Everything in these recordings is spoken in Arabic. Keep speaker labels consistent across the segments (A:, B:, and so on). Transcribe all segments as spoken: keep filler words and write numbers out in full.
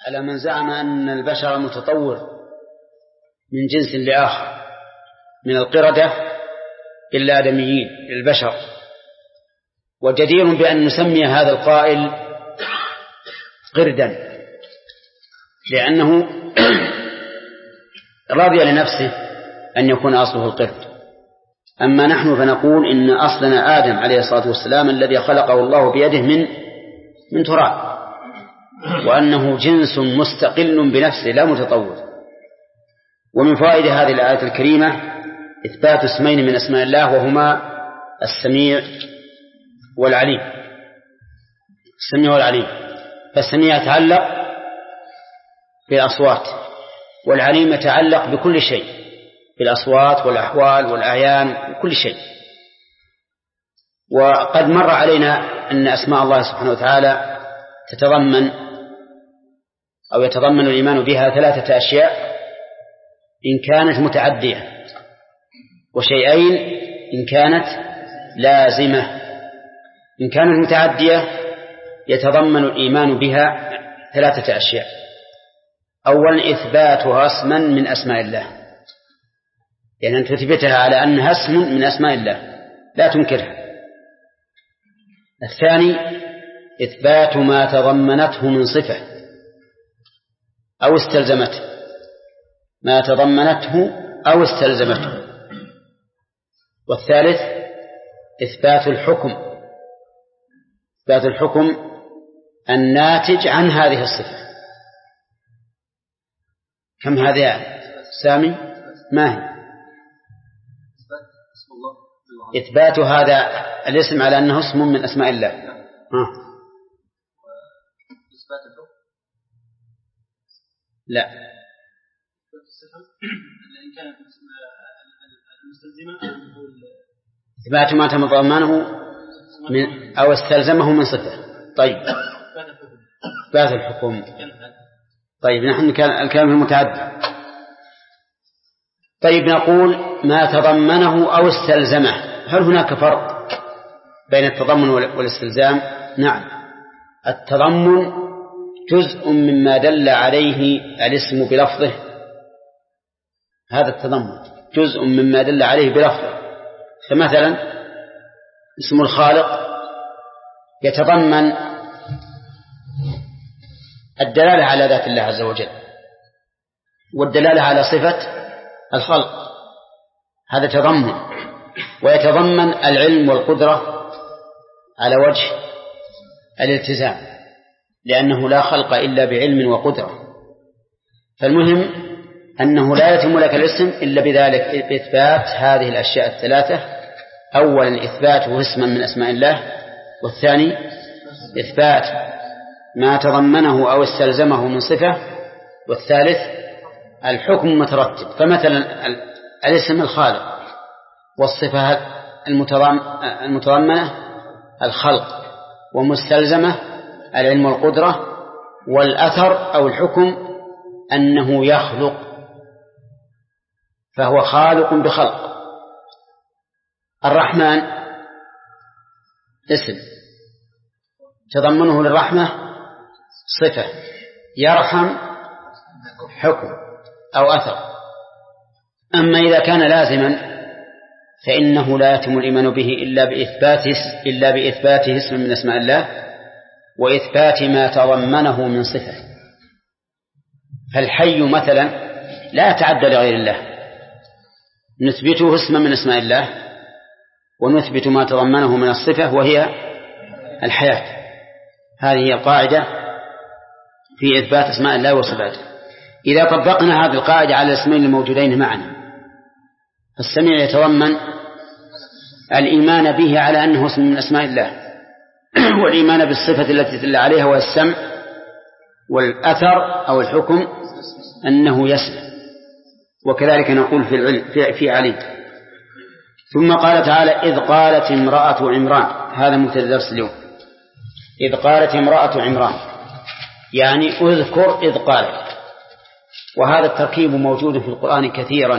A: على من زعم أن البشر متطور من جنس لآخر من القردة إلا آدميين البشر. وجدير بأن نسمي هذا القائل قردا لأنه رضي لنفسه أن يكون أصله القرد. أما نحن فنقول إن أصلنا آدم عليه الصلاة والسلام الذي خلقه الله بيده من من تراب، وأنه جنس مستقل بنفسه لا متطور. ومن فوائد هذه الآية الكريمة إثبات اسمين من أسماء الله وهما السميع والعليم. السميع والعليم، فالسميع يتعلق بالأصوات، والعليم يتعلق بكل شيء، بالأصوات والأحوال والأعيان وكل شيء. وقد مر علينا أن أسماء الله سبحانه وتعالى تتضمن أو يتضمن الإيمان بها ثلاثة أشياء إن كانت متعدية، وشيئين إن كانت لازمة. إن كانت متعدية يتضمن الإيمان بها ثلاثة أشياء: أولا إثباتها اسما من أسماء الله، يعني أن تثبتها على أنها اسم من أسماء الله لا تنكرها. الثاني إثبات ما تضمنته من صفة أو استلزمته، ما تضمنته أو استلزمته. والثالث إثبات الحكم، إثبات الحكم الناتج عن هذه الصفة. كم هذا سامي؟ ما هي؟ إثبات هذا الاسم على أنه اسم من أسماء الله. ها. لا، إثبات ما تضمنه من أو استلزمه من صفة. طيب، إثبات الحكم. طيب، نحن الكلام المتعدد. طيب، نقول ما تضمنه أو استلزمه، هل هناك فرق بين التضمن والاستلزام؟ نعم، التضمن جزء مما دل عليه الاسم بلفظه، هذا التضمن جزء مما دل عليه بلفظه. فمثلا اسم الخالق يتضمن الدلالة على ذات الله عز وجل والدلالة على صفة الخلق، هذا تضمن. ويتضمن العلم والقدرة على وجه الالتزام، لأنه لا خلق إلا بعلم وقدرة. فالمهم أنه لا يتم لك الاسم إلا بذلك، بإثبات هذه الأشياء الثلاثة: أولا إثباته اسما من أسماء الله، والثاني إثبات ما تضمنه أو استلزمه من صفة، والثالث الحكم المترتب. فمثلا الاسم الخالق والصفة المتضمنة الخلق، ومستلزمة العلم والقدرة، والأثر أو الحكم أنه يخلق، فهو خالق بخلق. الرحمن اسم تضمنه للرحمة صفة، يرحم حكم أو أثر. أما إذا كان لازما فإنه لا يتم الإيمان به إلا بإثباته إلا بإثباته اسم من أسماء الله وإثبات ما تضمنه من صفة. فالحي مثلا لا يتعدى لغير الله، نثبته اسما من أسماء الله ونثبت ما تضمنه من الصفة وهي الحياة. هذه هي القاعدة في إثبات أسماء الله وصفاته. إذا طبقنا هذه القاعدة على الاسمين الموجودين معنا، السميع يتضمن الإيمان به على أنه اسم من أسماء الله، والإيمان بالصفة التي تدل عليها وهي السمع، والأثر أو الحكم أنه يسمع. وكذلك نقول في العلم في علي. ثم قال تعالى: إذ قالت امرأة عمران، هذا مبتدأ درس اليوم. إذ قالت امرأة عمران يعني اذكر إذ قالت. وهذا التركيب موجود في القرآن كثيرا،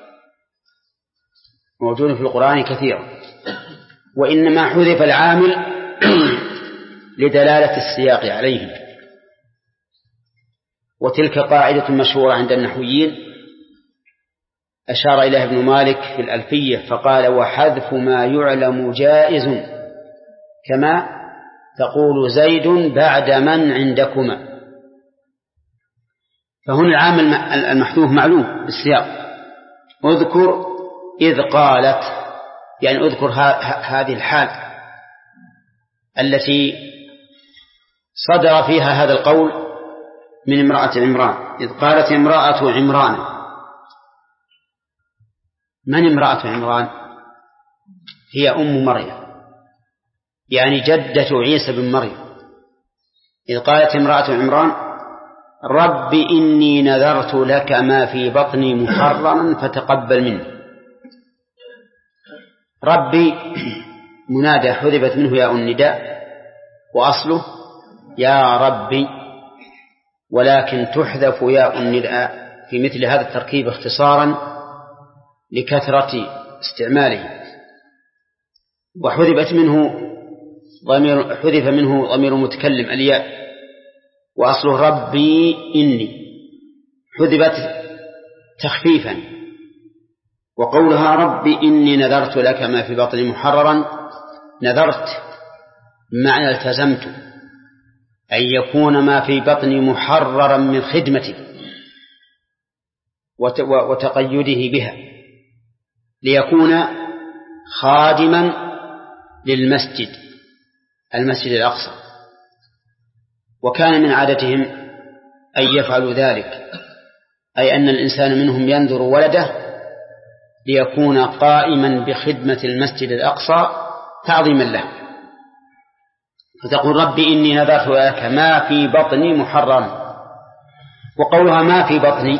A: موجود في القرآن كثيرا، وإنما حذف العامل لدلالة السياق عليه. وتلك قاعدة مشهورة عند النحويين أشار إليها ابن مالك في الألفية فقال: وحذف ما يعلم جائز كما تقول زيد بعد من عندكما. فهنا العامل المحذوف معلوم بالسياق. اذكر إذ قالت، يعني اذكر هذه الحال التي صدر فيها هذا القول من امرأة عمران. إذ قالت امرأة عمران. من امرأة عمران؟ هي أم مريم، يعني جدة عيسى بن مريم. إذ قالت امرأة عمران: رب إني نذرت لك ما في بطني محررا فتقبل مني. ربي منادى حذفت منه ياء النداء وأصله يا ربي، ولكن تحذف ياء النداء في مثل هذا التركيب اختصارا لكثرة استعماله. وحذفت منه ضمير حذف منه ضمير المتكلم الياء وأصله ربي إني، حذفت تخفيفا. وقولها ربي إني نذرت لك ما في بطني محررا، نذرت معنى التزمت أن يكون ما في بطني محررا من خدمتي وتقيده بها، ليكون خادما للمسجد المسجد الأقصى. وكان من عادتهم أن يفعلوا ذلك، أي أن الإنسان منهم ينذر ولده ليكون قائما بخدمة المسجد الأقصى تعظيما له. فتقول ربي إني نذرت لك ما في بطني محررا. وقولها ما في بطني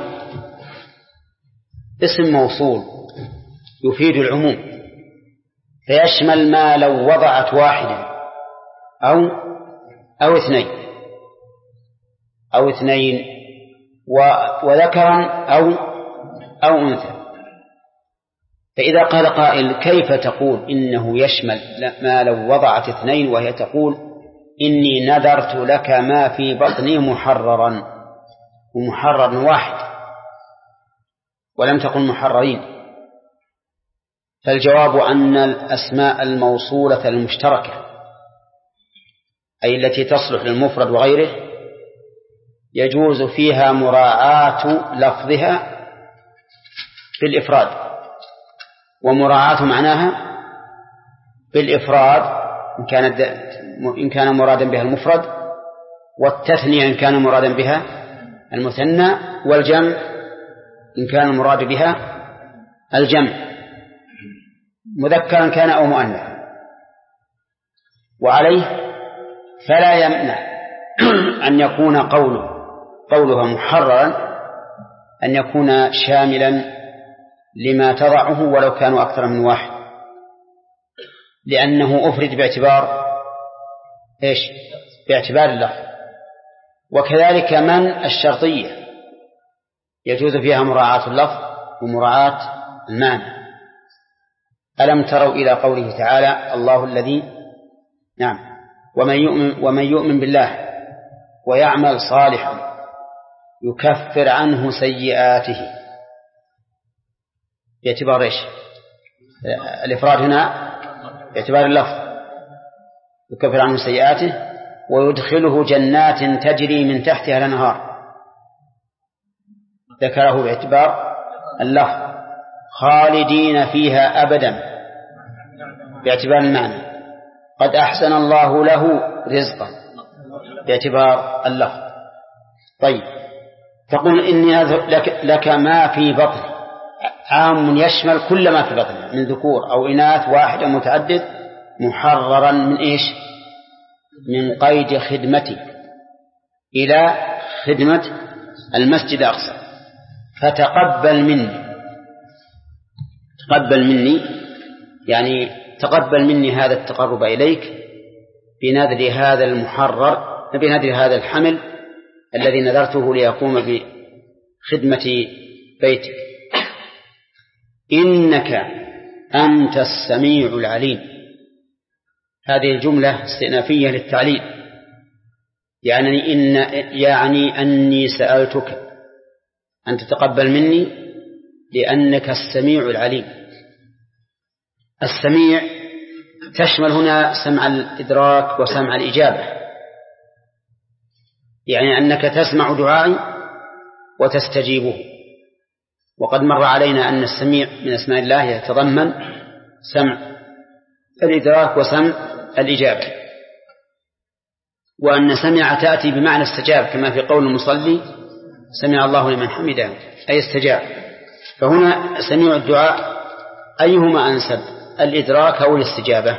A: اسم موصول يفيد العموم، فيشمل ما لو وضعت واحدا أو أو اثنين أو اثنين وذكرا أو أو أنثى. فإذا قال قائل: كيف تقول إنه يشمل ما لو وضعت اثنين، وهي تقول إني نذرت لك ما في بطني محررا، ومحرر واحد ولم تقل محررين؟ فالجواب أن الأسماء الموصولة المشتركة، أي التي تصلح للمفرد وغيره، يجوز فيها مراعاة لفظها بالإفراد، ومراعاة معناها بالإفراد إن كان إن كان مرادا بها المفرد، والتثنية إن كان مرادا بها المثنى، والجمع إن كان المراد بها الجمع مذكرا كان أو مؤنثا. وعليه فلا يمنع أن يكون قوله قولها محررا أن يكون شاملا لما تضعه ولو كانوا أكثر من واحد، لأنه أفرد باعتبار إيش؟ باعتبار اللفظ. وكذلك من الشرطية يجوز فيها مراعاة اللفظ ومراعاة المعنى. ألم تروا إلى قوله تعالى: الله الذي نعم ومن يؤمن, ومن يؤمن بالله ويعمل صالحا يكفر عنه سيئاته. باعتبار إيش؟ الإفراد هنا باعتبار اللفظ، يكفر عنه سيئاته ويدخله جنات تجري من تحتها الأنهار، ذكره باعتبار اللفظ. خالدين فيها أبدا باعتبار المعنى. قد أحسن الله له رزقا باعتبار اللفظ. طيب، تقول إني لك, لك ما في بطن، عام يشمل كل ما في بطن من ذكور أو إناث واحد أو متعدد، محررا من إيش؟ من قيد خدمتي إلى خدمة المسجد الأقصى. فتقبل مني، تقبل مني يعني تقبل مني هذا التقرب إليك بنذر هذا المحرر، بنذر هذا الحمل الذي نذرته ليقوم بخدمة بيتك. إنك أنت السميع العليم. هذه الجملة استئنافية للتعليل، يعني إن يعني أني سألتك أن تتقبل مني لأنك السميع العليم. السميع تشمل هنا سمع الإدراك وسمع الإجابة، يعني أنك تسمع دعائي وتستجيبه. وقد مر علينا أن السميع من أسماء الله يتضمن سمع الإدراك وسمع الإجابة، وأن سمع تأتي بمعنى استجاب كما في قول المصلي سمع الله لمن حمده أي استجاب. فهنا سميع الدعاء أيهما أنسب، الإدراك أو الاستجابة؟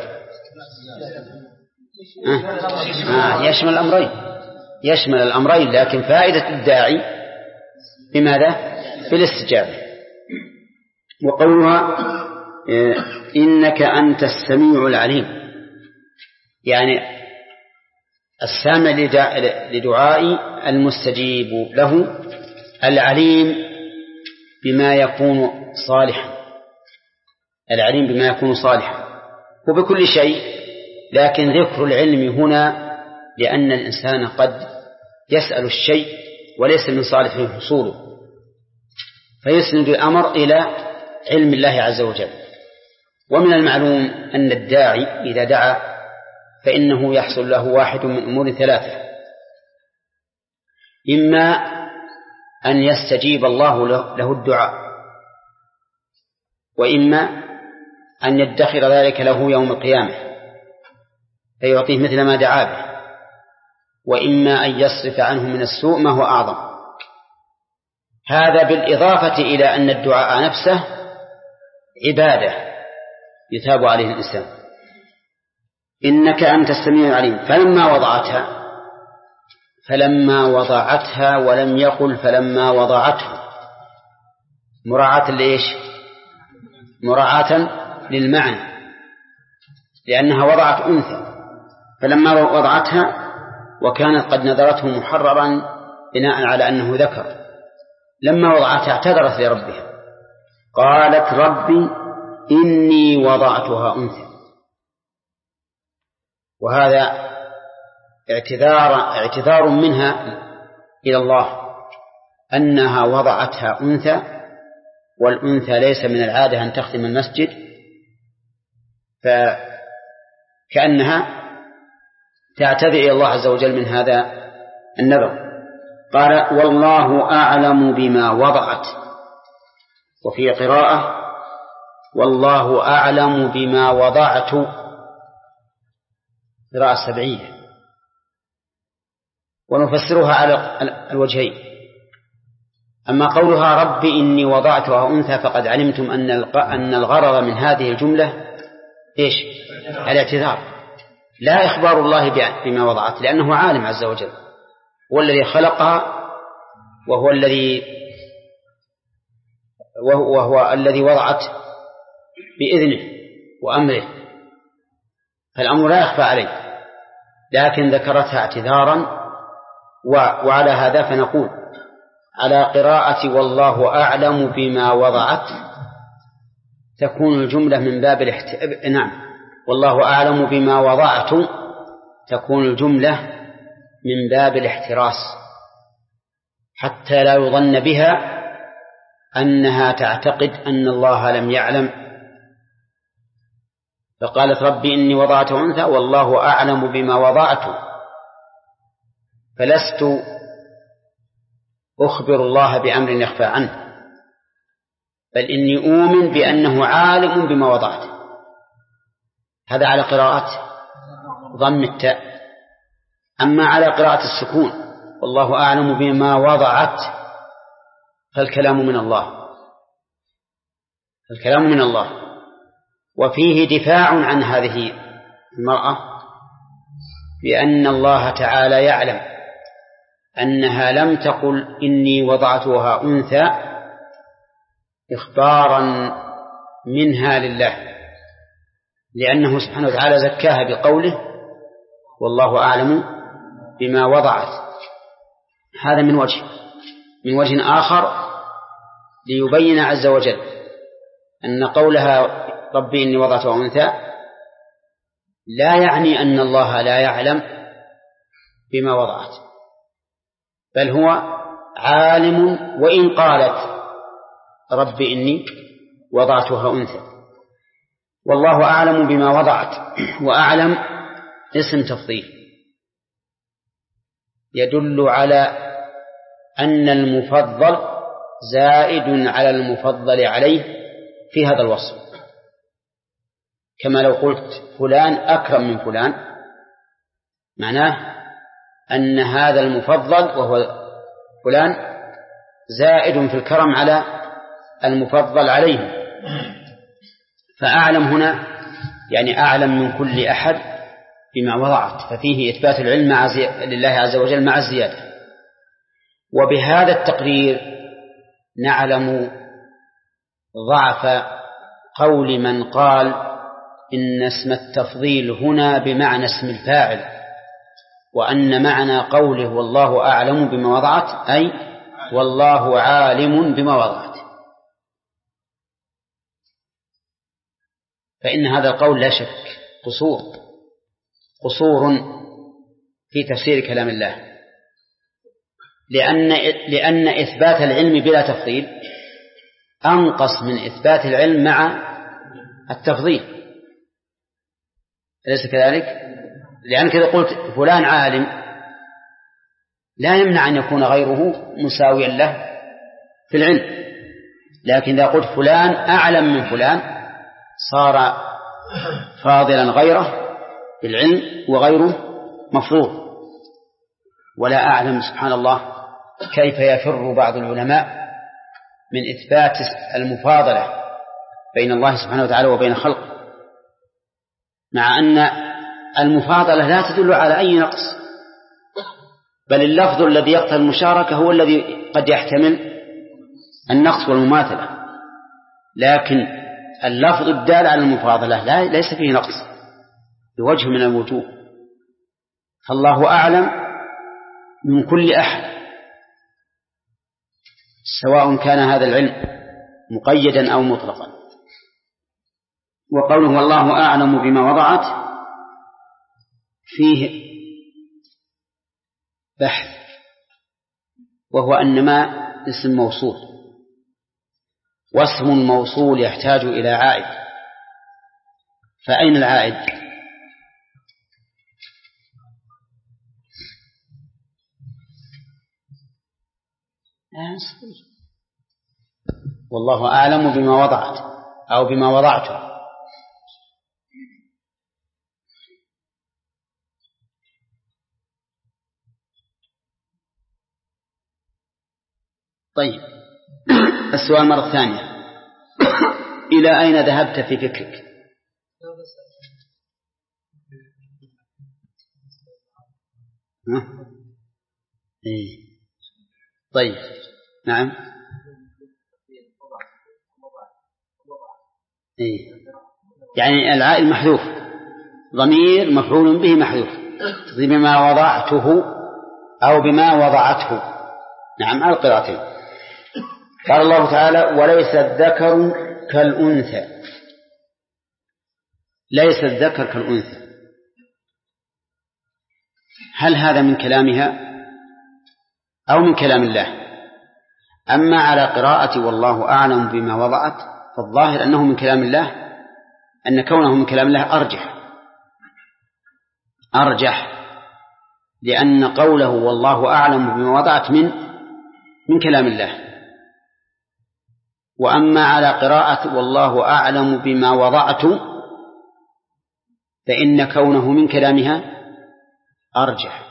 A: آه يشمل الأمرين يشمل الأمرين لكن فائدة الداعي بماذا؟ بالاستجابة. وقولها إنك أنت السميع العليم، يعني السامع لدعائي المستجيب له العليم بما يكون صالحا العليم بما يكون صالحا وبكل شيء. لكن ذكر العلم هنا لأن الإنسان قد يسأل الشيء وليس من صالحه حصوله، فيسند الأمر إلى علم الله عز وجل. ومن المعلوم أن الداعي إذا دعا فإنه يحصل له واحد من أمور ثلاثة: إما أن يستجيب الله له الدعاء، وإما أن يدخر ذلك له يوم القيامة فيعطيه مثل ما دعا به، وإما أن يصرف عنه من السوء ما هو أعظم. هذا بالإضافة إلى أن الدعاء نفسه عبادة يتاب عليه الإنسان. إنك أنت السميع العليم. فلما وضعتها فلما وضعتها ولم يقل فلما وضعته، مراعاة لإيش؟ مراعاة للمعنى، لأنها وضعت أنثى. فلما وضعتها وكانت قد نذرته محررا بناء على أنه ذكر، لما وضعتها اعتذرت لربها قالت ربي إني وضعتها أنثى. وهذا اعتذار اعتذار منها إلى الله أنها وضعتها أنثى، والأنثى ليس من العادة أن تخدم المسجد، فكأنها تعتذر إلى الله عز وجل من هذا النذر. قال والله أعلم بما وضعت، وفي قراءة والله أعلم بما وضعت، قراءة سبعية، ونفسرها على الوجهين. أما قولها رب إني وضعتها أنثى فقد علمتم أن الغرض من هذه الجملة إيش؟ الاعتذار، لا إخبار الله بما وضعت، لأنه عالم عز وجل، هو الذي خلقها وهو الذي وهو الذي وضعت بإذنه وأمره، فالأمر لا يخفى عليه، لكن ذكرتها اعتذارا. وعلى هذا فنقول على قراءة والله أعلم بما وضعت تكون الجملة من باب الاحت... نعم والله أعلم بما وضعت تكون الجملة من باب الاحتراس، حتى لا يظن بها أنها تعتقد أن الله لم يعلم. فقالت ربي إني وضعت أنثى والله أعلم بما وضعت، فلست أخبر الله بأمر يخفى عنه، بل إني أؤمن بأنه عالم بما وضعت. هذا على قراءة ضم التاء. أما على قراءة السكون والله أعلم بما وضعت فالكلام من الله الكلام من الله وفيه دفاع عن هذه المرأة بأن الله تعالى يعلم أنها لم تقل إني وضعتها أنثى إخبارا منها لله، لأنه سبحانه وتعالى زكاها بقوله والله أعلم بما وضعت. هذا من وجه من وجه آخر ليبين عز وجل أن قولها ربي إني وضعتها أنثى لا يعني أن الله لا يعلم بما وضعت، بل هو عالم. وإن قالت رب إني وضعتها أنثى، والله أعلم بما وضعت. وأعلم اسم تفضيل يدل على أن المفضل زائد على المفضل عليه في هذا الوصف، كما لو قلت فلان أكرم من فلان، معناه أن هذا المفضل وهو فلان زائد في الكرم على المفضل عليه. فأعلم هنا يعني أعلم من كل أحد بما وضعت، ففيه إثبات العلم مع زي... لله عز وجل مع الزيادة. وبهذا التقرير نعلم ضعف قول من قال إن اسم التفضيل هنا بمعنى اسم الفاعل، وأن معنى قوله والله أعلم بما وضعت أي والله عالم بما وضعت. فإن هذا القول لا شك قصور قصور في تفسير كلام الله، لأن لأن إثبات العلم بلا تفضيل أنقص من إثبات العلم مع التفضيل، أليس كذلك؟ لأنك إذا قلت فلان عالم لا يمنع أن يكون غيره مساويا له في العلم، لكن إذا قلت فلان أعلم من فلان صار فاضلا غيره في العلم وغيره مفضول. ولا أعلم سبحان الله كيف يفر بعض العلماء من إثبات المفاضلة بين الله سبحانه وتعالى وبين خلقه، مع أن المفاضلة لا تدل على أي نقص، بل اللفظ الذي يقتضي المشاركة هو الذي قد يحتمل النقص والمماثلة، لكن اللفظ الدال على المفاضلة لا ليس فيه نقص بوجه من الوجوه. فالله أعلم من كل أحد سواء كان هذا العلم مقيدا أو مطلقا. وقوله والله أعلم بما وضعت فيه بحث، وهو أن ما اسم موصول، واسم الموصول يحتاج إلى عائد، فأين العائد؟ والله أعلم بما وضعت أو بما وضعته. طيب السؤال مرة ثانية، إلى أين ذهبت في فكرك؟ ها؟ إيه. طيب نعم. إيه. يعني العائد محذوف، ضمير مفعول به محذوف، بما وضعته أو بما وضعته. نعم على القراءتين. قال الله تعالى وليس الذكر كالأنثى. ليس الذكر كالأنثى، هل هذا من كلامها أو من كلام الله؟ أما على قراءة والله أعلم بما وضعت فالظاهر أنه من كلام الله، أن كونه من كلام الله أرجح أرجح لأن قوله والله أعلم بما وضعت من من كلام الله. وأما على قراءة والله أعلم بما وضعت فإن كونه من كلامها أرجح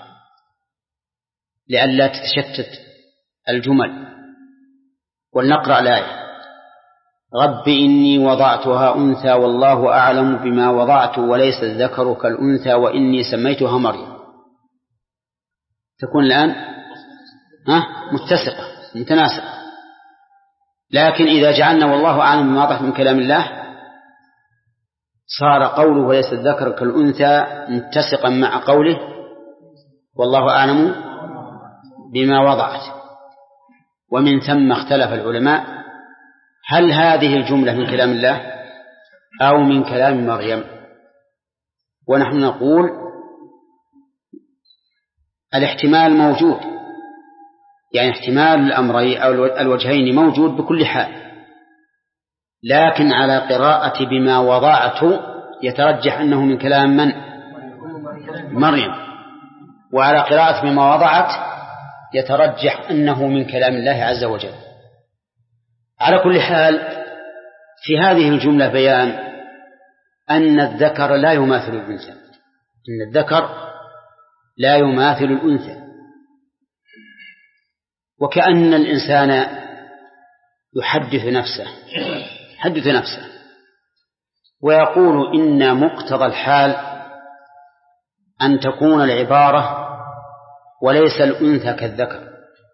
A: لئلا تتشتت الجمل. ولنقرأ الآية رب إني وضعتها أنثى والله أعلم بما وضعت وليس الذكر كالأنثى وإني سميتها مريم. تكون الآن ها متسقة متناسقة. لكن إذا جعلنا والله أعلم بما وضعت من كلام الله صار قوله وليس الذكر كالأنثى متسقا مع قوله والله أعلم بما وضعت. ومن ثم اختلف العلماء هل هذه الجملة من كلام الله أو من كلام مريم. ونحن نقول الاحتمال موجود، يعني احتمال الأمرين أو الوجهين موجود بكل حال، لكن على قراءة بما وضعت يترجح أنه من كلام من؟ مريم. وعلى قراءة بما وضعت يترجح أنه من كلام الله عز وجل. على كل حال في هذه الجملة بيان أن الذكر لا يماثل الأنثى، أن الذكر لا يماثل الأنثى، وكأن الإنسان يحدث نفسه يحدث نفسه ويقول إن مقتضى الحال أن تكون العبارة وليس الأنثى كالذكر،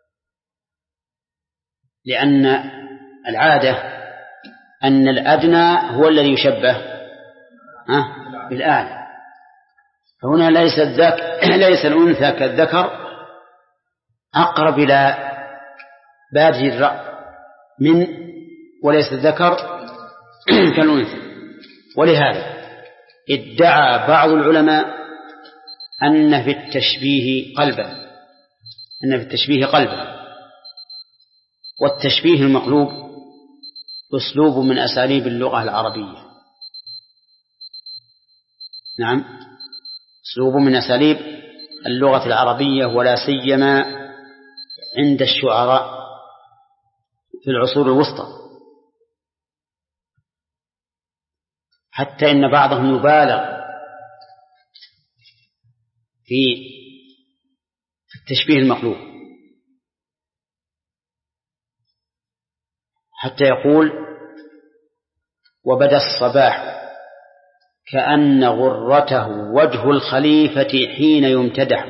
A: لأن العادة أن الأدنى هو الذي يشبه بالأعلى، فهنا ليس الذكر ليس الأنثى كالذكر أقرب إلى بادئ الرأي من وليس الذكر كالأنثى. ولهذا ادعى بعض العلماء أن في التشبيه قلبا أن في التشبيه قلبا والتشبيه المقلوب أسلوب من أساليب اللغة العربية. نعم، أسلوب من أساليب اللغة العربية، ولا سيما عند الشعراء في العصور الوسطى، حتى إن بعضهم يبالغ في التشبيه المقلوب، حتى يقول وبدا الصباح كأن غرته وجه الخليفة حين يمتدح.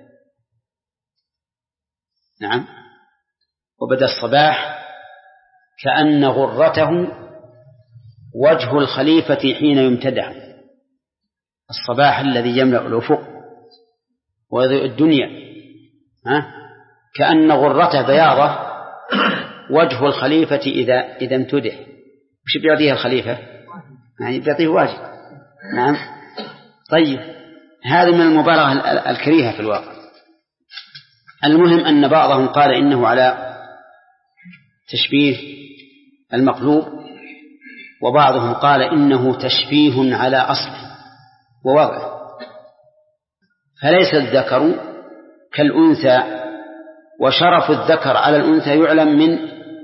A: نعم، وبدا الصباح كأن غرته وجه الخليفة حين يمتدح. الصباح الذي يملأ الأفق ويضيء الدنيا، ها؟ كأن غرته بياضة وجه الخليفة إذا إذا امتدح. وش بيعطيه الخليفة؟ يعني بيعطيه واجب. نعم. طيب، هذا من المبالغة الكريهة في الواقع. المهم أن بعضهم قال إنه على تشبيه المقلوب، وبعضهم قال إنه تشبيه على أصله ووضعه، فليس الذكر كالأنثى، وشرف الذكر على الأنثى يعلم من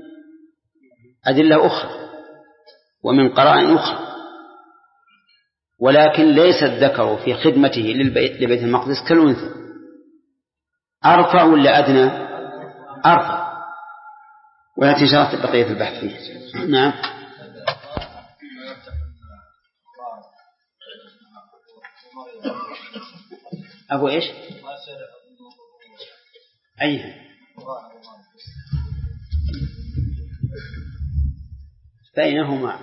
A: أدلة أخرى ومن قرائن أخرى، ولكن ليس الذكر في خدمته لبيت المقدس كالأنثى. أرفع ولا أدنى؟ أرفع، ويأتي شرط بقية البحث فيه. نعم. أبو إيش؟ أيها بينهما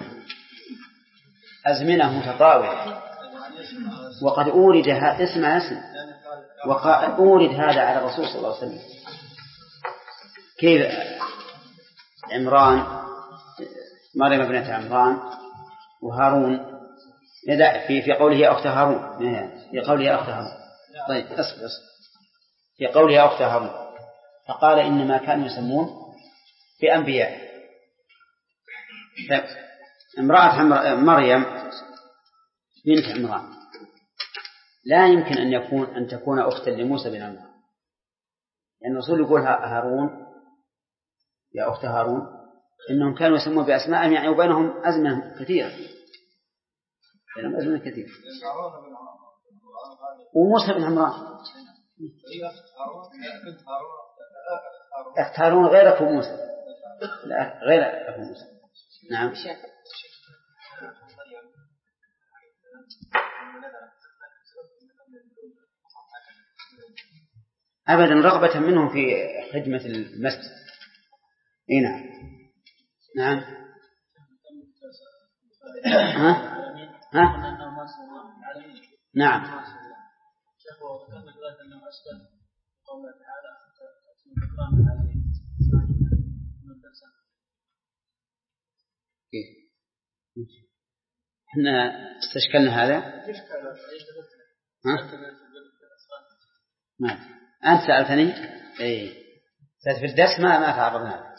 A: أزمنة متطاولة، وقد أورد اسمع اسم وقد أورد هذا على الرسول صلى الله عليه وسلم. كيف عمران مريم ابنة عمران وهارون في في قوله يا أخت هارون في قوله يا أخت هارون. طيب أصبر أصبر في قوله يا أخت هارون فقال إنما كانوا يسمون بأنبياء. امرأة مريم بنت عمران لا يمكن أن يكون أن تكون أختا لموسى بن عمران، لأن الرسول يقول هارون يا أخت هارون، إنهم كانوا يسمون بأسمائهم، يعني وبينهم أزمنة كثيرة بينهم أزمنة كثيرة. وموسى بن عمران أخت هارون غير أخو موسى، لا غير أخو موسى. نعم. أبدا رغبة منهم في خدمة المسجد. إيه نعم. نعم. ها؟ ها؟ نعم. احنا استشكلنا هذا. ها؟ نعم. أنت سألتني إيه في الدرس ما ما تعرضنا.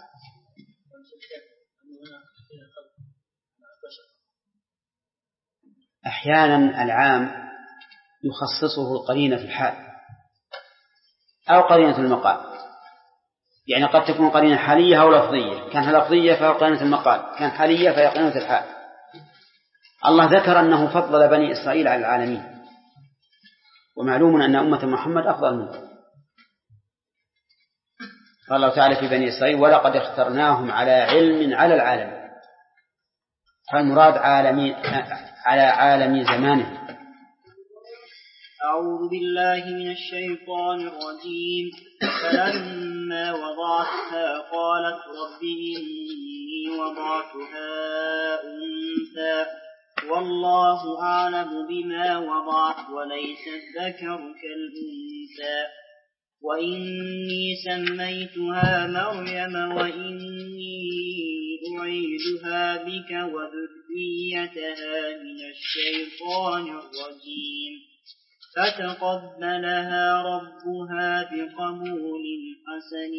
A: أحيانا العام يخصصه القرينة في الحال أو قرينة المقال، يعني قد تكون قرينة حالية أو لفظية، كان لفظية فهو قرينة المقال، كان حالية فهي قرينة الحال. الله ذكر أنه فضل بني إسرائيل على العالمين، ومعلوم أن أمة محمد أفضل منه. قال الله تعالى في بني إسرائيل ولقد اخترناهم على علم على العالمين، فالمراد عالمي على عالم زمانه.
B: أعوذ بالله من الشيطان الرجيم. فلما وضعتها قالت رب إني وضعتها أنثى والله أعلم بما وضعت وليس الذكر كالأنثى وإني سميتها مريم وإني أعيذها بك وذريتها من الشيطان الرجيم. فتقبلها ربها بقبول حسن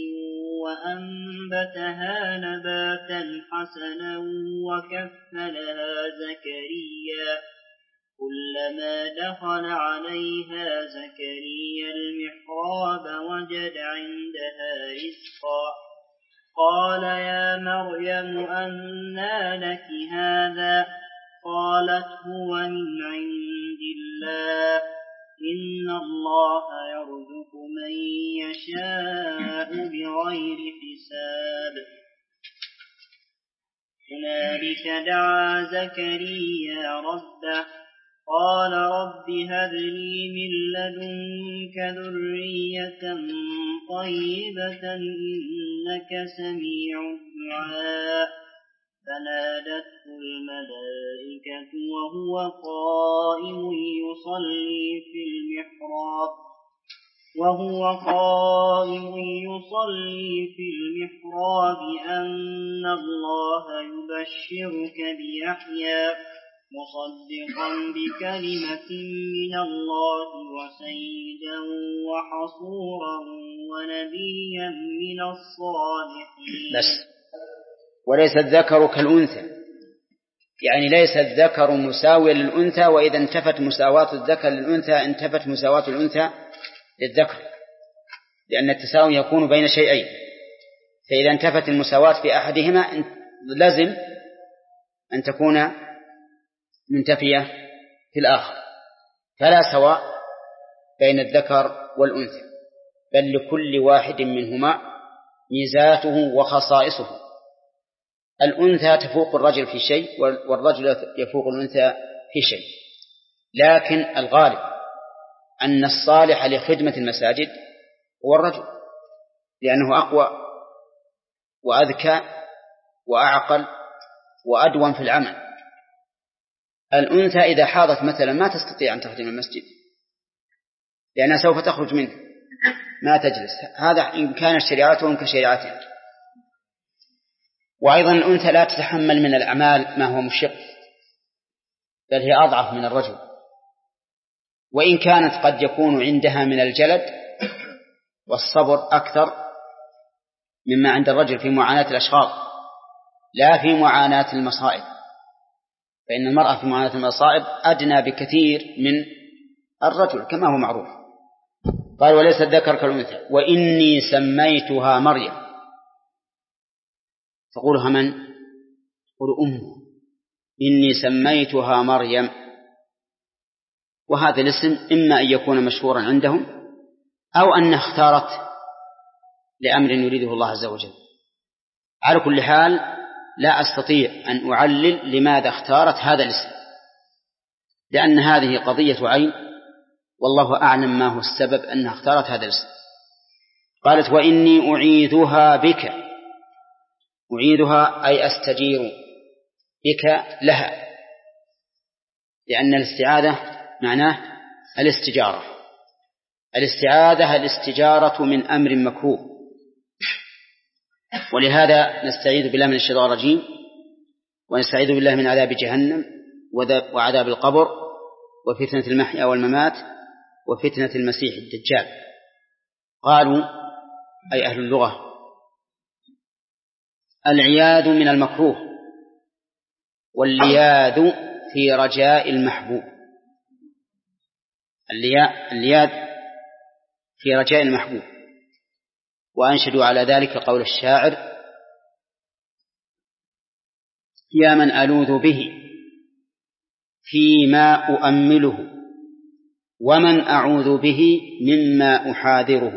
B: وأنبتها نباتا حسنا وكفلها زكريا كلما دخل عليها زكريا المحراب وجد عندها رزقا قال يا مريم أنى لك هذا قالت هو من عند الله إن الله يرزق من يشاء بغير حساب. هنالك دعا زكريا ربه قال رب هب لي من لدنك ذرية طيبة إنك سميع الدعاء. فنادته الملائكة وهو قائم يصلي في المحراب وهو قائم يصلي في المحراب أن الله يبشرك بيحيى مصدقا بكلمة من الله وسيدا وحصورا ونبيا من الصالحين.
A: بس وليس الذكر كالأنثى، يعني ليس الذكر مساويا للأنثى، وإذا انتفت مساواة الذكر للأنثى انتفت مساواة الأنثى للذكر، لأن التساوي يكون بين شيئين، فإذا انتفت المساواة في أحدهما لازم أن تكون منتفية في الآخر، فلا سواء بين الذكر والأنثى، بل لكل واحد منهما ميزاته وخصائصه. الأنثى تفوق الرجل في شيء والرجل يفوق الأنثى في شيء، لكن الغالب أن الصالح لخدمة المساجد هو الرجل، لأنه أقوى وأذكى وأعقل وأدوم في العمل. الأنثى إذا حاضت مثلا ما تستطيع أن تخدم المسجد، لأنها سوف تخرج منه ما تجلس، هذا إن كانت شريعتهم كشريعتها. وأيضا الأنثى لا تتحمل من الأعمال ما هو مشق، بل هي أضعف من الرجل، وإن كانت قد يكون عندها من الجلد والصبر أكثر مما عند الرجل في معاناة الأشغال لا في معاناة المصائب، فإن المرأة في معاناة المصائب أدنى بكثير من الرجل كما هو معروف. قال وليس الذكر كالأنثى وإني سميتها مريم. تقولها من؟ تقول أمه، إني سميتها مريم. وهذا الاسم إما أن يكون مشهورا عندهم أو أن اختارت لأمر يريده الله عز وجل. على كل حال لا أستطيع أن أعلل لماذا اختارت هذا الاسم، لأن هذه قضية عين، والله أعلم ما هو السبب أنها اختارت هذا الاسم. قالت وإني أعيذها بك، أعيذها أي أستجير بك لها، لأن الاستعاذة معناه الاستجارة، الاستعاذة الاستجارة من أمر مكروه، ولهذا نستعيذ بالله من الشيطان الرجيم، ونستعيذ بالله من عذاب جهنم وعذاب القبر وفتنة المحيا والممات وفتنة المسيح الدجال. قالوا أي أهل اللغة: العياذ من المكروه، واللياذ في رجاء المحبوب. اللياذ في رجاء المحبوب. وأنشدوا على ذلك قول الشاعر: يا من ألوذ به فيما أؤمله، ومن أعوذ به مما أحاذره.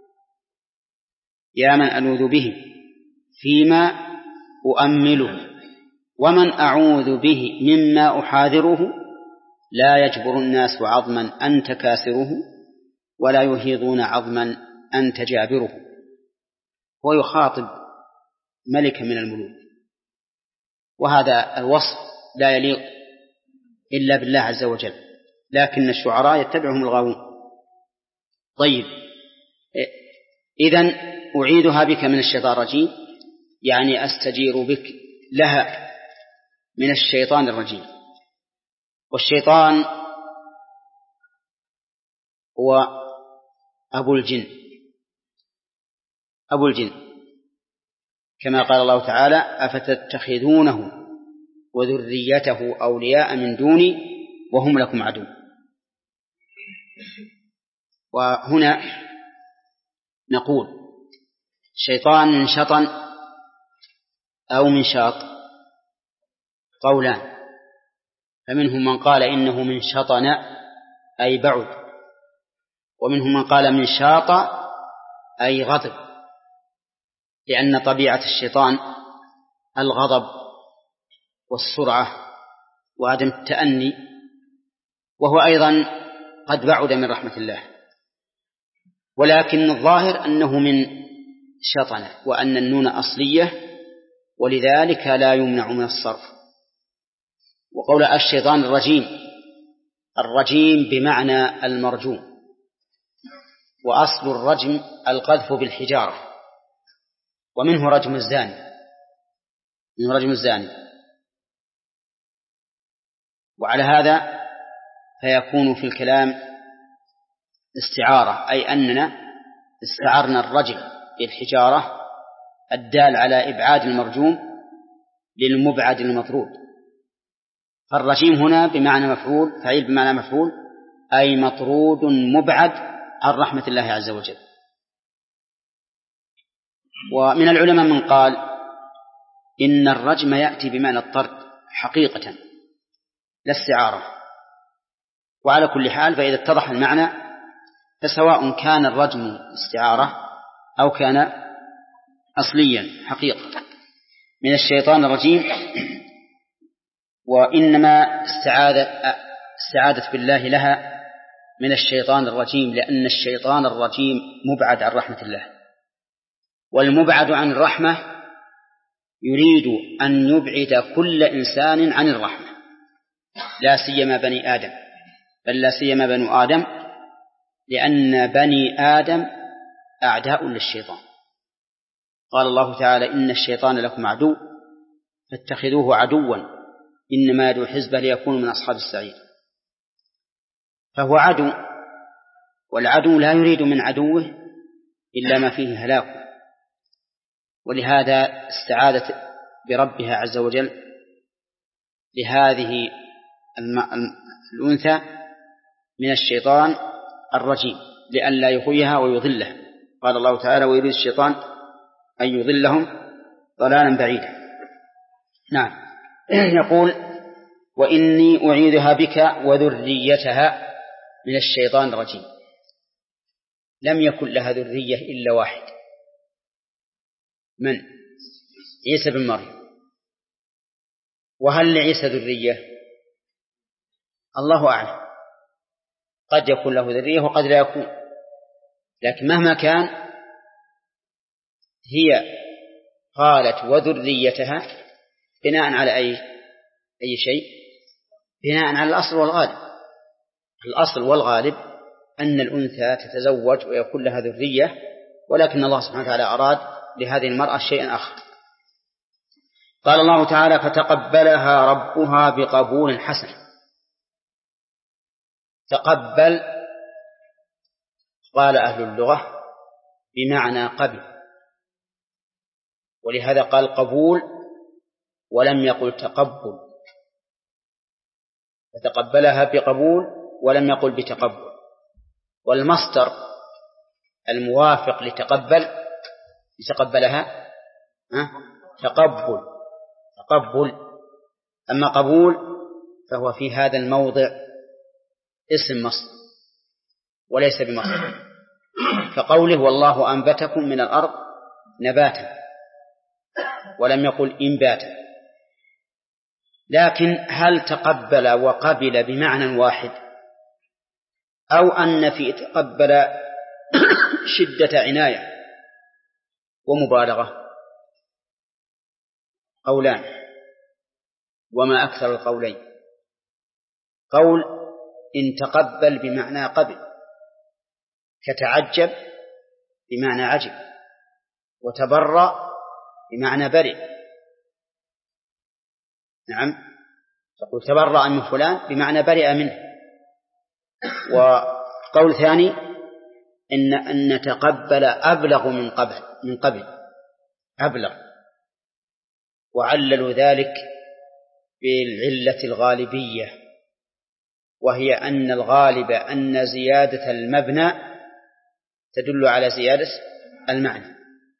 A: يا من ألوذ به فيما أؤمله، ومن أعوذ به مما أحاذره. لا يجبر الناس عظما أنت كاسره، ولا يهيضون عظما أنت جابره. هو يخاطب ملكا من الملوك، وهذا الوصف لا يليق إلا بالله عز وجل، لكن الشعراء يتبعهم الغاوون. طيب، إذن أعيذها بك من الشيطان الرجيم، يعني أستجير بك لها من الشيطان الرجيم. والشيطان هو أبو الجن، أبو الجن، كما قال الله تعالى: أفتتخذونه وذريته أولياء من دوني وهم لكم عدو. وهنا نقول: شيطان من شطن أو من شاط قولان، فمنهم من قال إنه من شطن أي بعد، ومنهم من قال من شاط أي غضب، لأن طبيعة الشيطان الغضب والسرعة وعدم التأني، وهو أيضا قد بعد من رحمة الله. ولكن الظاهر أنه من شطنة، وأن النون أصلية، ولذلك لا يمنع من الصرف. وقول الشيطان الرجيم، الرجيم بمعنى المرجوم، وأصل الرجم القذف بالحجارة، ومنه رجم الزاني، من رجم الزاني. وعلى هذا فيكون في الكلام استعارة، أي أننا استعرنا الرجم بالحجارة الدال على إبعاد المرجوم للمبعد المطرود. فالرجيم هنا بمعنى مفعول، فعيل بمعنى مفعول، أي مطرود مبعد عن رحمة الله عز وجل. ومن العلماء من قال إن الرجم يأتي بمعنى الطرد حقيقة لا استعارة. وعلى كل حال فإذا اتضح المعنى فسواء كان الرجم استعارة أو كان أصليا حقيقة من الشيطان الرجيم. وإنما استعاذت بالله لها من الشيطان الرجيم، لأن الشيطان الرجيم مبعد عن رحمة الله، والمبعد عن الرحمة يريد أن يبعد كل إنسان عن الرحمة، لا سيما بني آدم، بل لا سيما بنو آدم، لأن بني آدم أعداء للشيطان. قال الله تعالى: إن الشيطان لكم عدو فاتخذوه عدوا إنما يدعو حزبه ليكونوا من أصحاب السعير. فهو عدو، والعدو لا يريد من عدوه إلا ما فيه هلاك. ولهذا استعاذت بربها عز وجل لهذه الأنثى من الشيطان الرجيم لئلا يغويها ويضلها. قال الله تعالى: ويريد الشيطان أن يضلهم ضلالا بعيدا. نعم. يقول: وإني أعيذها بك وذريتها من الشيطان الرجيم. لم يكن لها ذرية إلا واحد، من؟ عيسى بن مريم. وهل لعيسى ذرية؟ الله أعلم، قد يكون له ذرية وقد لا يكون، لكن مهما كان هي قالت وذريتها بناء على أي أي شيء؟ بناء على الأصل والغالب. الأصل والغالب أن الأنثى تتزوج ويكون لها ذرية، ولكن الله سبحانه وتعالى أراد لهذه المرأة شيئا آخر. قال الله تعالى: فتقبلها ربها بقبول حسن. تقبل، قال أهل اللغة، بمعنى قبل، ولهذا قال قبول ولم يقل تقبل، فتقبلها بقبول ولم يقل بتقبل. والمصدر الموافق لتقبل لتقبلها تقبل تقبل. أما قبول فهو في هذا الموضع اسم مصدر وليس بمصدر، كقوله والله أنبتكم من الأرض نباتا، ولم يقل إنباتا. لكن هل تقبل وقبل بمعنى واحد، أو أن في تقبل شدة عناية ومبالغة؟ قولان، وما أكثر القولين. قول إن تقبل بمعنى قبل، كتعجب بمعنى عجب، وتبرأ بمعنى برئ. نعم، تقول تبرأ من فلان بمعنى برئ منه. وقول ثاني إن أن تقبل أبلغ من قبل من قبل أبلغ، وعللوا ذلك بالعلة الغالبية، وهي أن الغالب أن زيادة المبنى تدل على زيادة المعنى.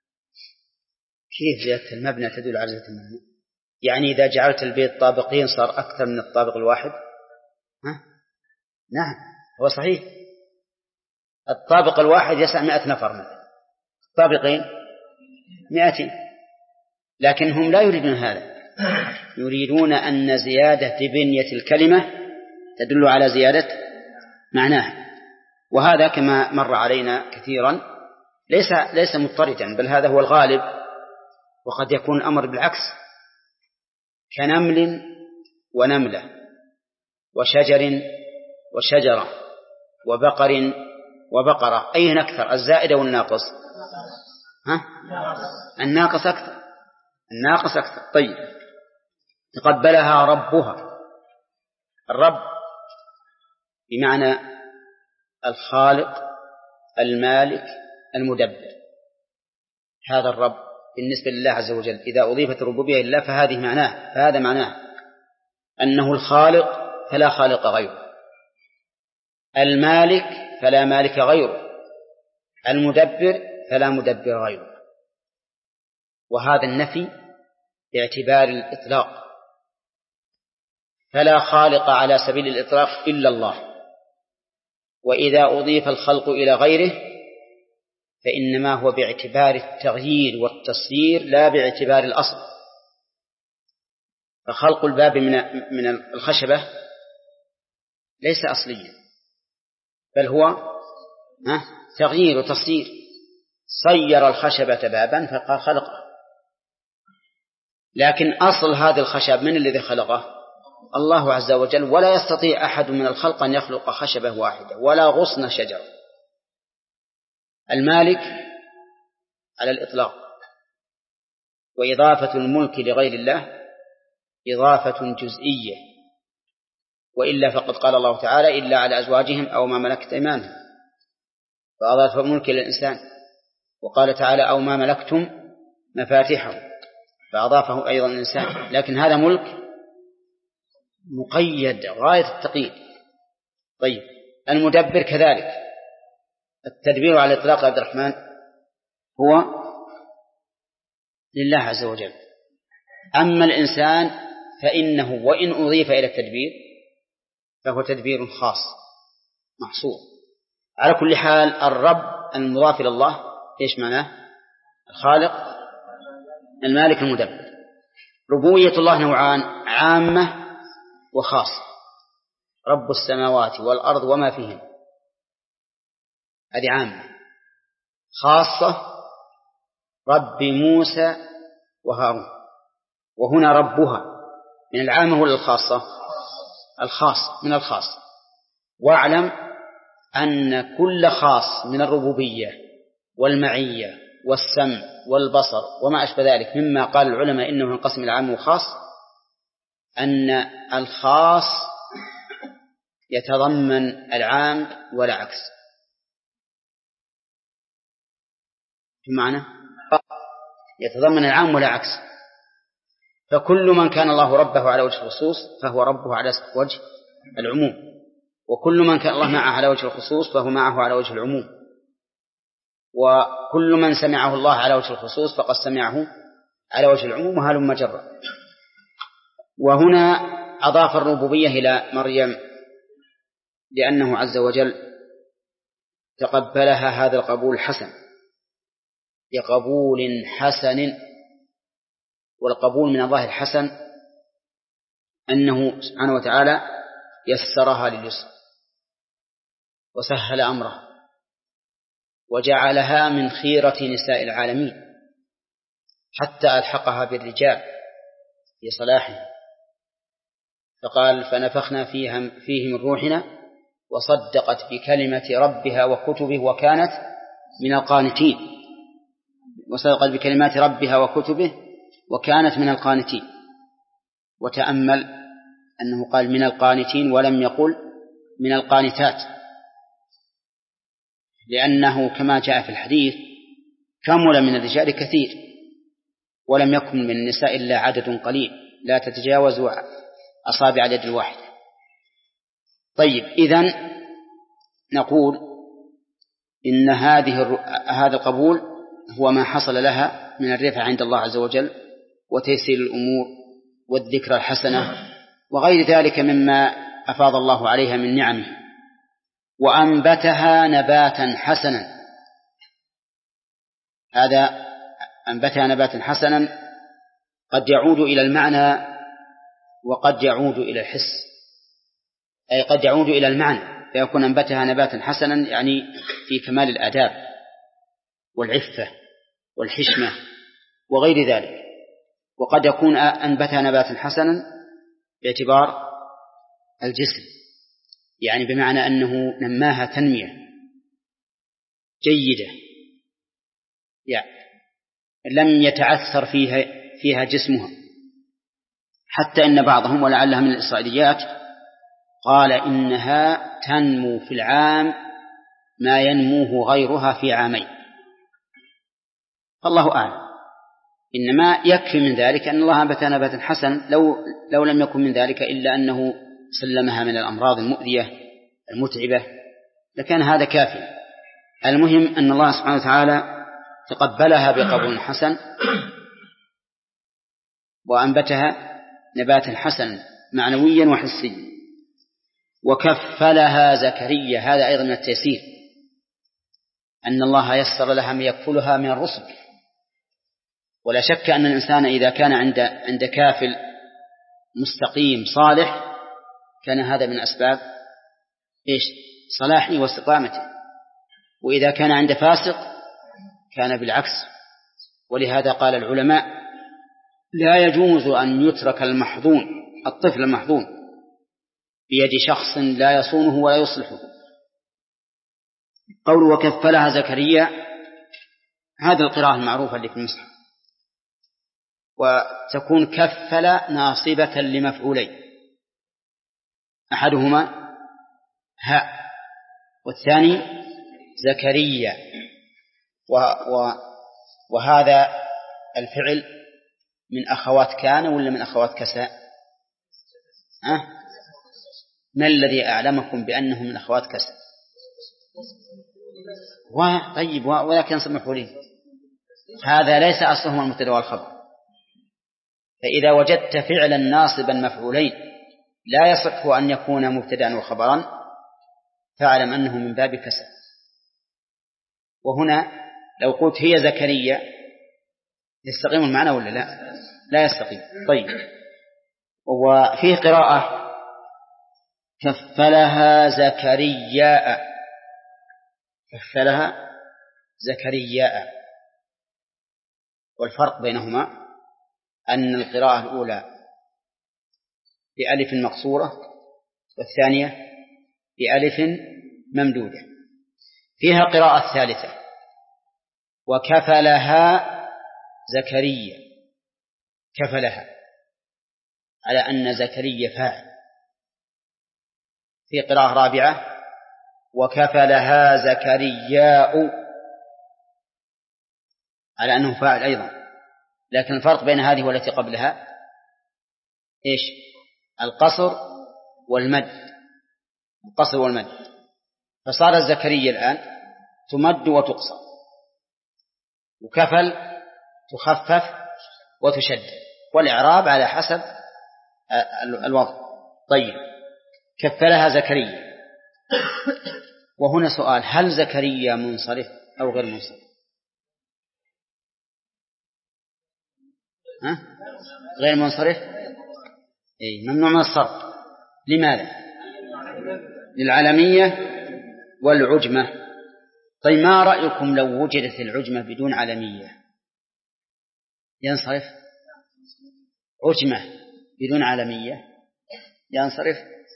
A: كيف زيادة المبنى تدل على زيادة المعنى؟ يعني إذا جعلت البيت طابقين صار أكثر من الطابق الواحد؟ ها؟ نعم، هو صحيح، الطابق الواحد يسع مئة نفر مثلا، الطابقين مئتين، لكن هم لا يريدون هذا، يريدون أن زيادة بنية الكلمة تدل على زيادة معناها. وهذا كما مر علينا كثيرا ليس ليس مضطردا، بل هذا هو الغالب، وقد يكون الأمر بالعكس، كنمل ونملة وشجر وشجرة وبقر وبقرة، أين أكثر، الزائد أو الناقص؟ ها؟ الناقص أكثر، الناقص أكثر. طيب، تقبلها ربها. الرب بمعنى الخالق المالك المدبر، هذا الرب بالنسبة لله عز وجل. إذا أضيفت الربوبية لله فهذه معناه فهذا معناه أنه الخالق فلا خالق غيره، المالك فلا مالك غيره، المدبر فلا مدبر غيره. وهذا النفي باعتبار الإطلاق، فلا خالق على سبيل الإطلاق إلا الله. وإذا أضيف الخلق إلى غيره فإنما هو باعتبار التغيير والتصيير لا باعتبار الأصل. فخلق الباب من من الخشبة ليس أصليا، بل هو تغيير وتصيير، صير الخشبة بابا فقال خلقه. لكن أصل هذا الخشب من الذي خلقه؟ الله عز وجل، ولا يستطيع أحد من الخلق أن يخلق خشبة واحدة ولا غصن شجر. المالك على الإطلاق، وإضافة الملك لغير الله إضافة جزئية، وإلا فقد قال الله تعالى إلا على أزواجهم أو ما ملكت أيمانهم، فأضاف الملك للإنسان. وقال تعالى أو ما ملكتم مفاتحه، فأضافه أيضا الإنسان. لكن هذا ملك مقيد غاية التقييد. طيب، المدبر كذلك، التدبير على الإطلاق عبد الرحمن هو لله عز وجل. أما الإنسان فإنه وإن أضيف إلى التدبير فهو تدبير خاص محصور. على كل حال الرب المضاف إلى الله إيش معناه؟ الخالق المالك المدبر. ربوبية الله نوعان، عامة وخاصة. رب السماوات والأرض وما فيهن، هذه عامة. خاصة رب موسى وهارون، وهنا ربها من العامة ولا الخاصة؟ الخاص من الخاص. واعلم أن كل خاص من الربوبية والمعية والسمع والبصر وما أشبه ذلك مما قال العلماء إنه ينقسم إلى عام وخاص، أن الخاص يتضمن العام ولا عكس. معنى يتضمن العام ولا عكس. فكل من كان الله ربه على وجه الخصوص فهو ربه على وجه العموم، وكل من كان الله معه على وجه الخصوص فهو معه على وجه العموم، وكل من سمعه الله على وجه الخصوص فقد سمعه على وجه العموم، وهلم جرا. وهنا أضاف الربوبية إلى مريم لأنه عز وجل تقبلها هذا القبول الحسن بقبول حسن، والقبول من الله الحسن أنه سبحانه وتعالى يسرها لليسر وسهل أمره وجعلها من خيرة نساء العالمين حتى ألحقها بالرجال في صلاحه، فقال فنفخنا فيه من روحنا وصدقت بكلمة ربها وكتبه وكانت من القانتين وصدقت بكلمات ربها وكتبه وكانت من القانتين. وتأمل أنه قال من القانتين ولم يقل من القانتات، لأنه كما جاء في الحديث كمل من الرجال كثير ولم يكن من النساء إلا عدد قليل لا تتجاوز أصابع اليد الواحدة. طيب، إذن نقول إن هذه هذا القبول هو ما حصل لها من الرفعة عند الله عز وجل وتيسير الأمور والذكرى الحسنة وغير ذلك مما أفاض الله عليها من نعمه. وأنبتها نباتا حسنا، هذا أنبتها نباتا حسنا قد يعود إلى المعنى وقد يعود إلى الحس، أي قد يعود إلى المعنى فيكون أنبتها نباتا حسنا يعني في كمال الآداب والعفة والحشمة وغير ذلك، وقد يكون أنبتها نباتا حسنا باعتبار الجسم، يعني بمعنى أنه نماها تنمية جيدة، يعني لم يتعثر فيها, فيها جسمها، حتى إن بعضهم ولعلها من الإسرائيليات قال إنها تنمو في العام ما ينموه غيرها في عامين. فالله أعلم، إنما يكفي من ذلك أن الله أنبت نباتا حسنا، لو, لو لم يكن من ذلك إلا أنه سلمها من الأمراض المؤذية المتعبة لكان هذا كافي. المهم أن الله سبحانه وتعالى تقبلها بقبول حسن وأنبتها نباتا حسنا معنويا وحسيا. وكفلها زكريا، هذا أيضا من التيسير، أن الله يسر لها من يكفلها من الرسل. ولا شك أن الإنسان إذا كان عند عند كافل مستقيم صالح كان هذا من أسباب إيش؟ صلاحه واستقامته، وإذا كان عند فاسق كان بالعكس. ولهذا قال العلماء لا يجوز أن يترك المحظون الطفل المحظون بيد شخص لا يصونه ولا يصلحه. قول وكفلها زكريا هذا القراءة المعروفة اللي في المصحف، وتكون كفل ناصبة لمفعولين، أحدهما هاء والثاني زكريا، و و وهذا الفعل من أخوات كان ولا من أخوات كساء؟ أه؟ ما الذي أعلمكم بأنه من أخوات كساء؟ طيب، ولكن ينصب مفعولين، هذا ليس أصلهما المبتدأ والخبر. فإذا وجدت فعلا ناصبا مفعولين لا يصح أن يكون مبتدأ وخبرا فاعلم أنه من باب كسر. وهنا لو قلت هي زكريا يستقيم المعنى ولا لا؟ لا يستقيم. طيب، وفيه قراءة كفلها زكرياء، كفلها زكرياء، والفرق بينهما أن القراءة الأولى بألف مقصورة والثانية بألف ممدودة. فيها قراءة ثالثة وكفلها زكريا، كفلها على أن زكريا فاعل. في قراءة رابعة وكفلها زكرياء على أنه فاعل أيضا، لكن الفرق بين هذه والتي قبلها إيش؟ القصر والمد، القصر والمد. فصار زكريا الآن تمد وتقصر، وكفل تخفف وتشدد، والإعراب على حسب الوضع. طيب، كفلها زكريا. وهنا سؤال: هل زكريا منصرف أو غير منصرف؟ ها؟ غير منصرف؟ إيه، ممنوع من الصرف. لماذا؟ للعلمية والعجمة. طيب، ما رأيكم لو وجدت العجمة بدون علمية؟ ينصرف؟ عجمة بدون علمية ينصرف؟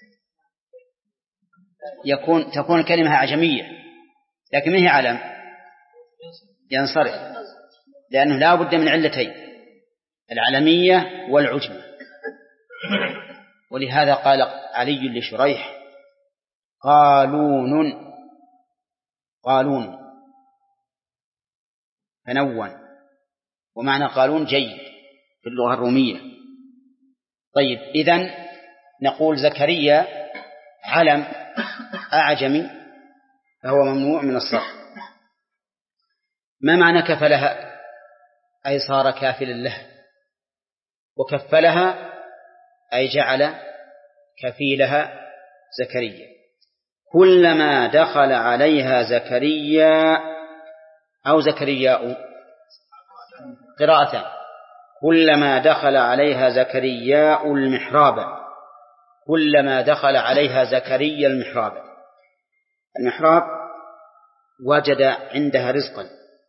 A: يكون تكون كلمة أعجمية لكن ما هي علم، ينصرف، لأنه لا بد من علتين: العلمية والعجمة. ولهذا قال علي لشريح: قالون، قالون فنون، ومعنى قالون جيد في اللغة الرومية. طيب، إذن نقول زكريا علم أعجمي فهو ممنوع من الصرف. ما معنى كفلها؟ أي صار كافلا له، وكفلها أي جعل كفيلها زكريا. كلما دخل عليها زكريا أو زكرياء، قراءتان: كلما دخل عليها زكرياء المحراب، كلما دخل عليها زكريا المحراب. المحراب وجد عندها رزقا،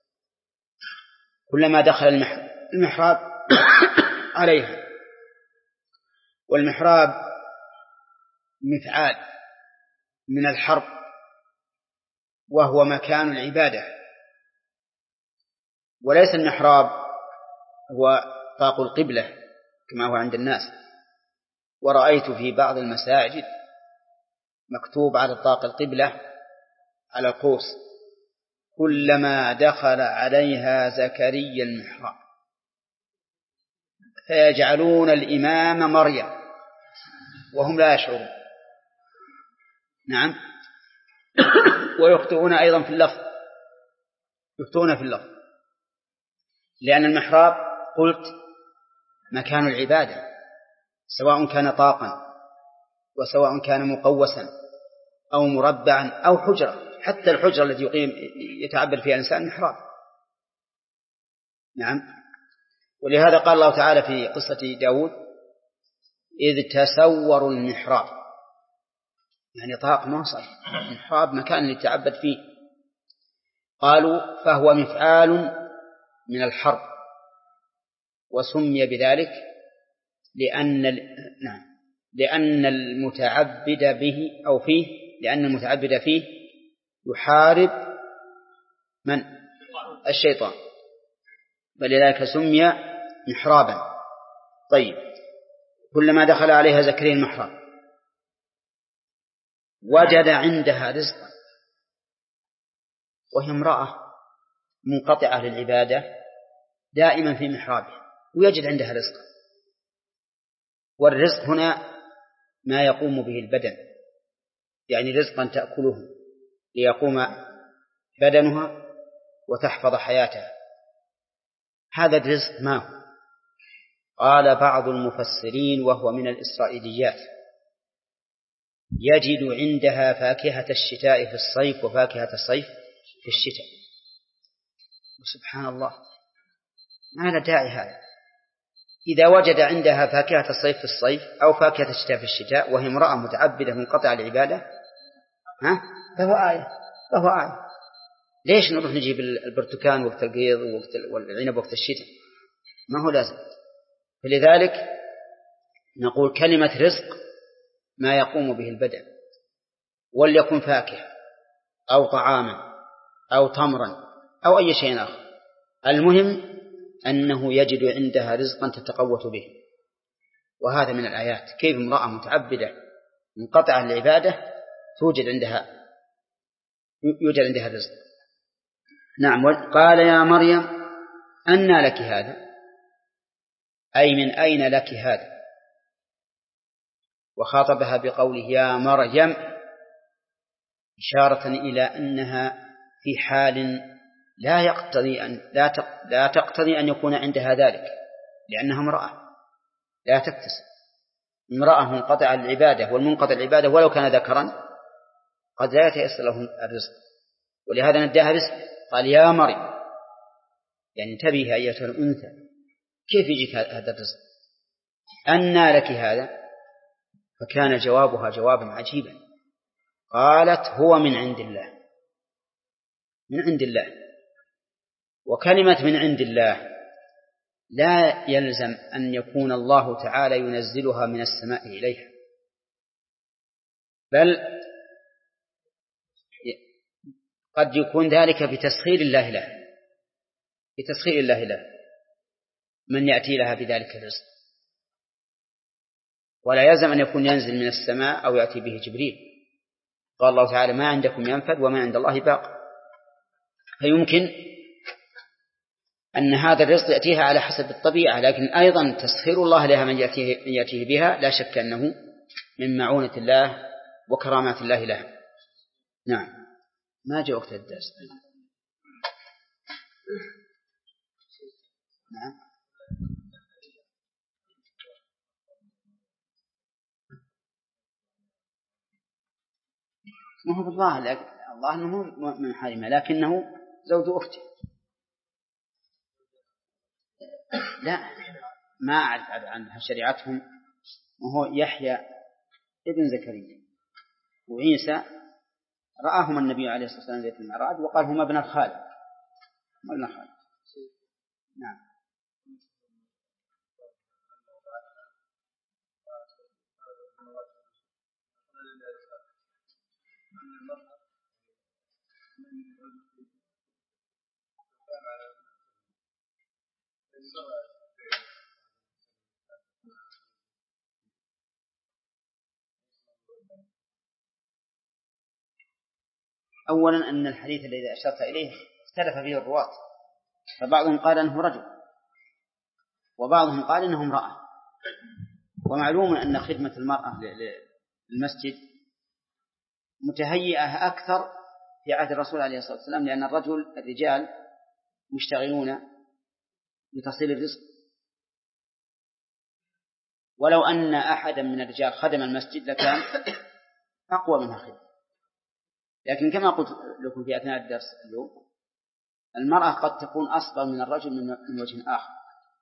A: كلما دخل المحراب عليها. والمحراب مفعال من الحرب، وهو مكان العبادة، وليس المحراب هو طاق القبلة كما هو عند الناس. ورأيت في بعض المساجد مكتوب على طاق القبلة على القوس: كلما دخل عليها زكريا المحراب، فيجعلون الإمام مريم وهم لا يشعرون. نعم. ويخطئون أيضا في اللفظ، يخطئون في اللفظ، لأن المحراب قلت مكان العبادة، سواء كان طاقا وسواء كان مقوسا أو مربعا أو حجرة، حتى الحجرة التي يقيم يتعبد فيها الإنسان محراب. نعم. ولهذا قال الله تعالى في قصة داود: إذ تسوروا المحراب، يعني طاق ناصر، المحراب مكان يتعبد فيه. قالوا: فهو مفعال من الحرب، وسمي بذلك لأن نعم لأن المتعبد به أو فيه لأن المتعبد فيه يحارب من؟ الشيطان، فلذلك سمي محرابا. طيب، كلما دخل عليها زكريا المحراب وجد عندها رزقا، وهي امرأة منقطعة للعبادة دائما في محرابها ويجد عندها رزقا. والرزق هنا ما يقوم به البدن، يعني رزقا تأكله ليقوم بدنها وتحفظ حياتها. هذا الرزق ما هو؟ قال بعض المفسرين وهو من الإسرائيليات: يجد عندها فاكهة الشتاء في الصيف وفاكهة الصيف في الشتاء. سبحان الله، ما له داعي هذا. إذا وجد عندها فاكهة الصيف في الصيف أو فاكهة الشتاء في الشتاء وهي امرأة متعبدة منقطعة العبادة، ها فهو آية، فهو آية. ليش نروح نجيب البرتقال وقت القيض والعنب وقت الشتاء؟ ما هو لازم. فلذلك نقول كلمة رزق ما يقوم به البدن، وليكن فاكهة أو طعاما أو تمرا أو أي شيء آخر، المهم أنه يجد عندها رزقا تتقوت به. وهذا من الآيات، كيف امرأة متعبدة منقطعة العبادة توجد عندها يوجد عندها رزق. نعم. قال يا مريم أنى لك هذا، أي من أين لك هذا؟ وخاطبها بقوله يا مريم، إشارة إلى أنها في حال لا يقتضي أن لا لا تقتضي أن يكون عندها ذلك، لأنها امرأة لا تكتسب، امرأة منقطع العبادة، والمنقطع العبادة ولو كان ذكرا قد لا يتيسر له الرزق، ولهذا نداها باسم، قال يا مريم، يعني انتبهي أيتها الأنثى، كيف يجيك هذا الرزق؟ أنى لك هذا؟ فكان جوابها جوابا عجيبا، قالت هو من عند الله. من عند الله، وكلمة من عند الله لا يلزم أن يكون الله تعالى ينزلها من السماء إليها، بل قد يكون ذلك بتسخير الله له، بتسخير الله له من يأتي لها بذلك الرزق، ولا يلزم أن يكون ينزل من السماء أو يأتي به جبريل. قال الله تعالى ما عندكم ينفد وما عند الله باق، فيمكن أن هذا الرزق يأتيها على حسب الطبيعة، لكن أيضا تسخير الله لها من يأتيه, من يأتيه بها لا شك أنه من معونة الله وكرامات الله لها. نعم. ما جاء وقت الدرس. نعم. ما هو بالله، الله أنه من حرمه، لكنه زوج أخته. لا، ما أعرف عن شريعتهم، وهو يحيى ابن زكريا وعيسى رآهما النبي عليه الصلاة والسلام في المعراج وقال هما ابن الخال، ابن الخال. نعم. أولا أن الحديث الذي أشرت إليه اختلف فيه الرواة، فبعضهم قال أنه رجل وبعضهم قال أنه امرأة. ومعلوم أن خدمة المرأة للمسجد متهيئة أكثر في عهد الرسول عليه الصلاة والسلام، لأن الرجل الرجال مشتغلون بتصل الرزق، ولو أن أحدا من الرجال خدم المسجد لكان أقوى منها خدمة. لكن كما قلت لكم في أثناء الدرس اليوم، المرأة قد تكون أصغر من الرجل من وجه آخر،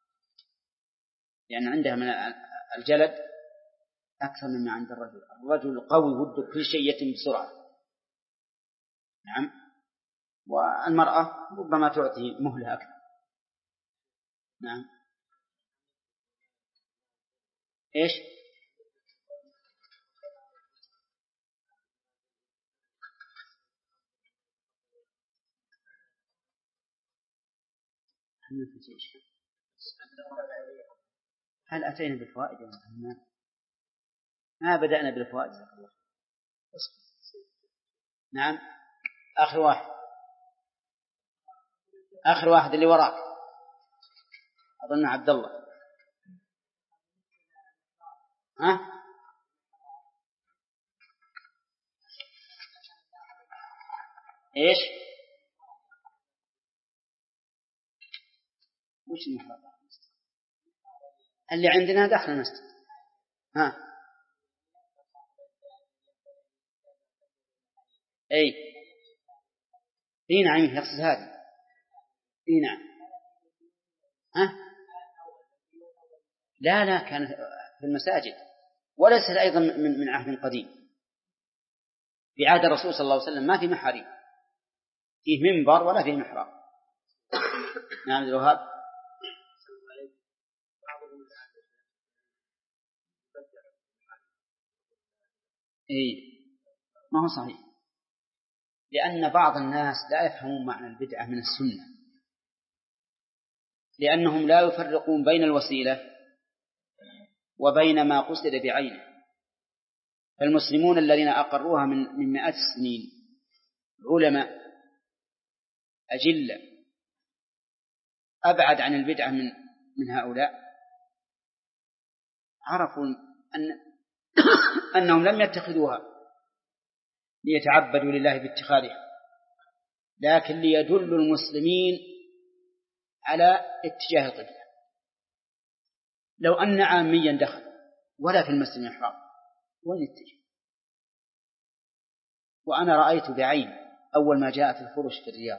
A: لأن عندها من الجلد أكثر مما عند الرجل. الرجل قوي وده كل شيء يتم بسرعة. نعم. والمرأة ربما تعطي مهلة أكثر. نعم. إيش؟ هل أتينا بالفوائد يا محمد؟ ما بدأنا بالفوائد. نعم. آخر واحد، آخر واحد اللي وراك أظن عبد الله. ها؟ إيش؟ وش المحرم اللي عندنا داخل المسجد؟ ها؟ أي إيه نعم، يقصد هذا. إيه نعم. ها؟ لا لا، كانت في المساجد، وليست أيضا من من عهد قديم. في عهد الرسول صلى الله عليه وسلم ما في محاريب، فيه منبر ولا فيه محراب. نعم الوهاب. إيه ما هو صحيح، لأن بعض الناس لا يفهمون معنى البدعة من السنة، لأنهم لا يفرقون بين الوسيلة وبين ما قصد بعينه. فالمسلمون الذين أقروها من من مئات السنين علماء أجلة أبعد عن البدعة من من هؤلاء، عرفوا أن أنهم لم يتخذوها ليتعبدوا لله باتخاذها، لكن ليدلوا المسلمين على اتجاه القبلة. لو أن عاميا دخل ولا في المسجد محراب وين يتجه؟ وأنا رأيت بعين أول ما جاءت الفرش في الرياض،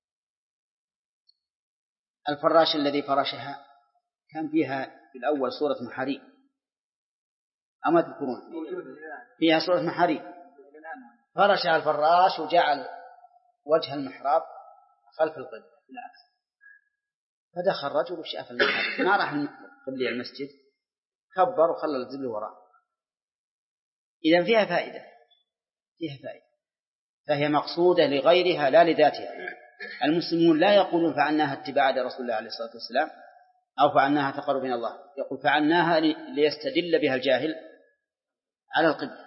A: الفراش الذي فرشها كان فيها في الأول صورة محاريب، أما تذكرون فيها صورة محاريب، فرشها الفراش وجعل وجه المحراب خلف القبلة بالعكس، فدخل رجل وشاف المحراب ما راح قبل المسجد، كبر وخلى الزبل وراء. إذن فيها فائدة، فيها فائدة، فهي مقصودة لغيرها لا لذاتها. المسلمون لا يقولون فعلناها اتباعا لرسول الله عليه الصلاة والسلام أو فعلناها تقرب من الله، يقول فعلناها ليستدل بها الجاهل على القبلة.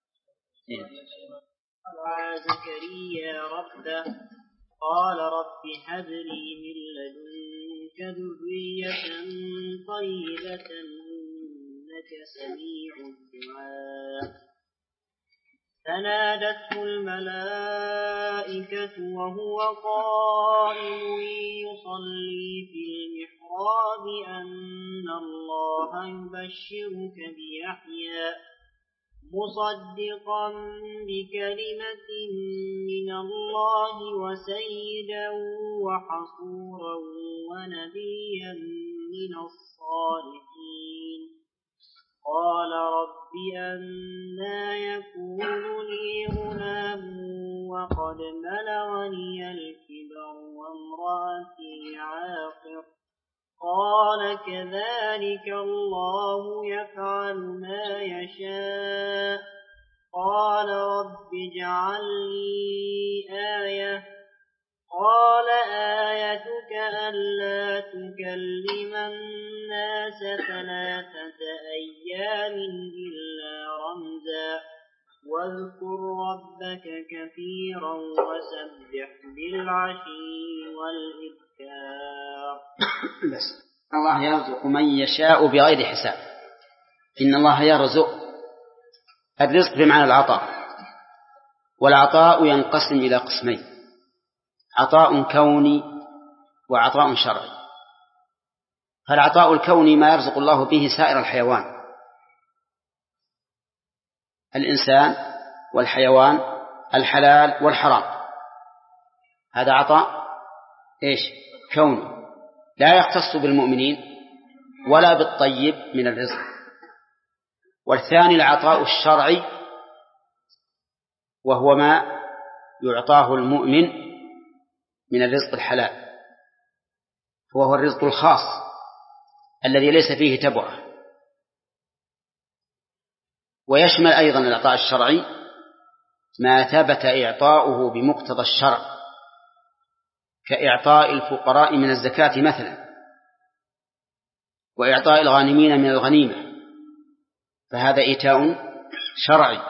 B: دعا زكريا ربه قال رب هب لي من لدنك ذرية طيبة إنك سميع الدعاء. فنادته الملائكة وهو قائم يصلي في المحراب أن الله يبشرك بيحيى مصدقا بكلمة من الله وسيدا وحصورا ونبيا من الصالحين. قال رب أنى يكون لي غلام وقد بلغني الكبر وامرأتي عاقر. قال كذلك الله يفعل ما يشاء. قال رب اجعل لي آية. قال آيتك ألا تكلم الناس ثلاثة أيام إلا رمزا واذكر ربك كثيرا وسبح بالعشي والإبكار.
A: بس الله يرزق من يشاء بغير حساب. إن الله يرزق، الرزق بمعنى العطاء، والعطاء ينقسم إلى قسمين: عطاء كوني وعطاء شرعي. فالعطاء الكوني ما يرزق الله به سائر الحيوان، الإنسان والحيوان، الحلال والحرام، هذا عطاء إيش؟ كوني، لا يختص بالمؤمنين ولا بالطيب من الرزق. والثاني العطاء الشرعي، وهو ما يعطاه المؤمن من الرزق الحلال، وهو الرزق الخاص الذي ليس فيه تبعة. ويشمل أيضا العطاء الشرعي ما ثبت إعطاؤه بمقتضى الشرع، كإعطاء الفقراء من الزكاة مثلا، وإعطاء الغانمين من الغنيمة، فهذا إيتاء شرعي.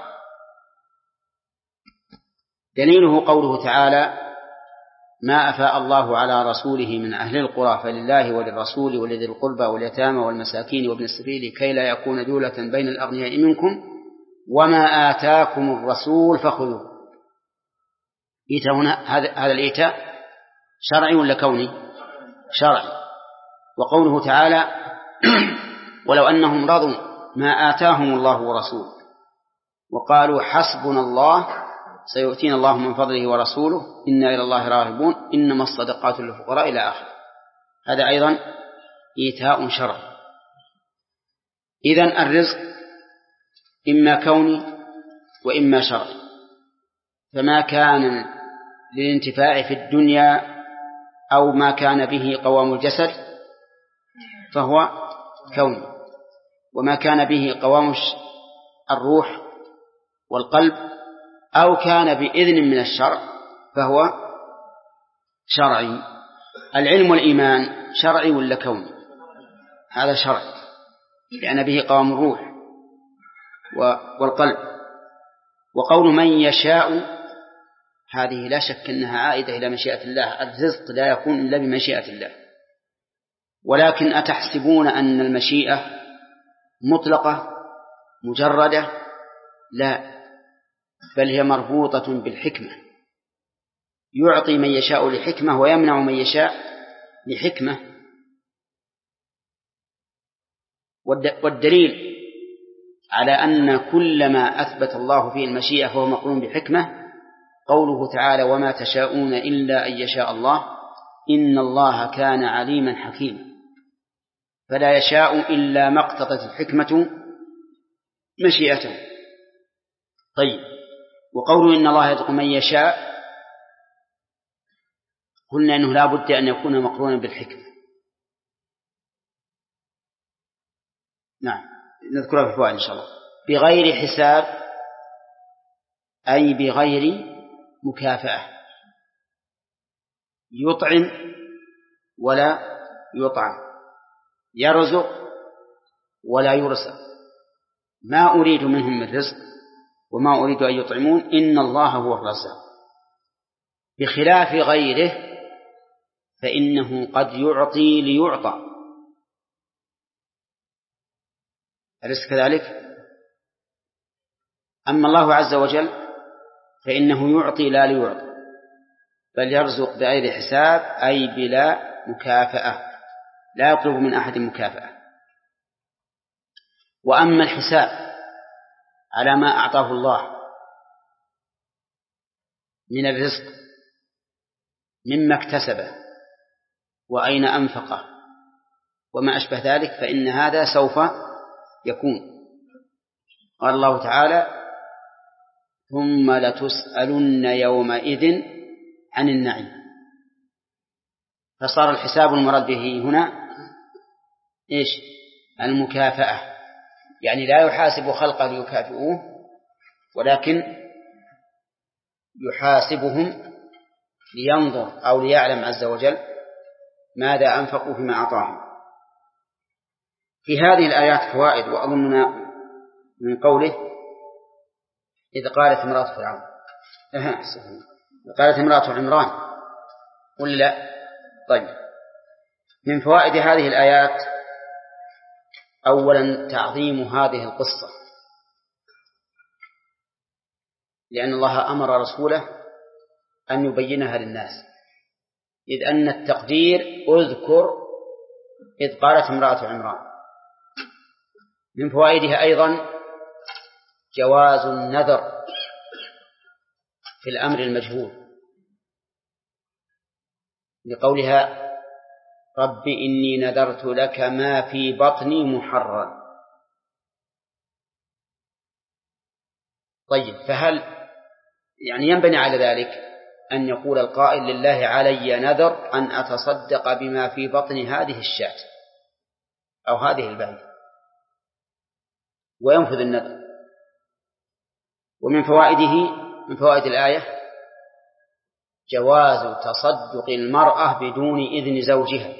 A: دليله قوله تعالى: ما أفاء الله على رسوله من أهل القرى فلله وللرسول ولذي القربى واليتامى والمساكين وابن السبيل كي لا يكون دولة بين الأغنياء منكم وما آتاكم الرسول فخذوه. إيتاء هنا، هذا الإيتاء شرعي ولا كوني؟ شرعي. وقوله تعالى: ولو أنهم رضوا ما آتاهم الله ورسوله وقالوا حسبنا الله سيؤتينا الله من فضله ورسوله إنا إلى الله راغبون إنما الصدقات للفقراء إلى آخره. هذا أيضا إيتاء شرعي. إذن الرزق إما كوني وإما شرعي، فما كان للانتفاع في الدنيا أو ما كان به قوام الجسد فهو كوني، وما كان به قوام الروح والقلب أو كان بإذن من الشرع فهو شرعي. العلم والإيمان شرعي ولا كوني؟ هذا شرعي، لأن به قوام الروح والقلب. وقول من يشاء هذه لا شك أنها عائدة إلى مشيئة الله. الرزق لا يكون إلا بمشيئة الله، ولكن أتحسبون أن المشيئة مطلقة مجردة؟ لا، بل هي مربوطة بالحكمة، يعطي من يشاء لحكمة ويمنع من يشاء لحكمة. والدليل على أن كل ما أثبت الله فيه المشيئة فهو مقرون بحكمة قوله تعالى: وما تشاءون إلا أن يشاء الله إن الله كان عليما حكيما. فلا يشاء إلا ما اقتضت الحكمة مشيئته. طيب، وقوله إن الله يرزق من يشاء قلنا أنه لا بد أن يكون مقرونا بالحكمة. نعم، نذكرها في الفوائد إن شاء الله. بغير حساب أي بغير مكافأة، يطعم ولا يطعم، يرزق ولا يرزق، ما أريد منهم من رزق وما أريد أن يطعمون، إن الله هو الرزاق. بخلاف غيره فإنه قد يعطي ليعطى، أليس كذلك؟ أما الله عز وجل فإنه يعطي لا ليعطى، بل يرزق بغير حساب أي بلا مكافأة، لا يطلب من أحد مكافأة. وأما الحساب على ما أعطاه الله من الرزق مما اكتسبه وأين أنفقه وما أشبه ذلك فإن هذا سوف يكون. قال الله تعالى: ثم لتسألن يومئذ عن النعيم. فصار الحساب المراد به هنا إيش؟ المكافأة، يعني لا يحاسب خلقه ليكافئوه، ولكن يحاسبهم لينظر أو ليعلم عز وجل ماذا أنفقوا فيما أعطاهم. في هذه الآيات فوائد، وأظننا من قوله: إذ قالت امرأة فرعون أه قالت امرأة عمران قل لا. طيب، من فوائد هذه الآيات أولا تعظيم هذه القصة، لأن الله أمر رسوله أن يبينها للناس، إذ أن التقدير أذكر إذ قالت امرأة عمران. من فوائدها أيضا جواز النذر في الأمر المجهول، لقولها: رب إني نذرت لك ما في بطني محررا. طيب، فهل يعني ينبني على ذلك أن يقول القائل: لله علي نذر أن أتصدق بما في بطن هذه الشاة أو هذه البعير، وينفذ النذر. ومن فوائده من فوائد الآية جواز تصدق المرأة بدون إذن زوجها.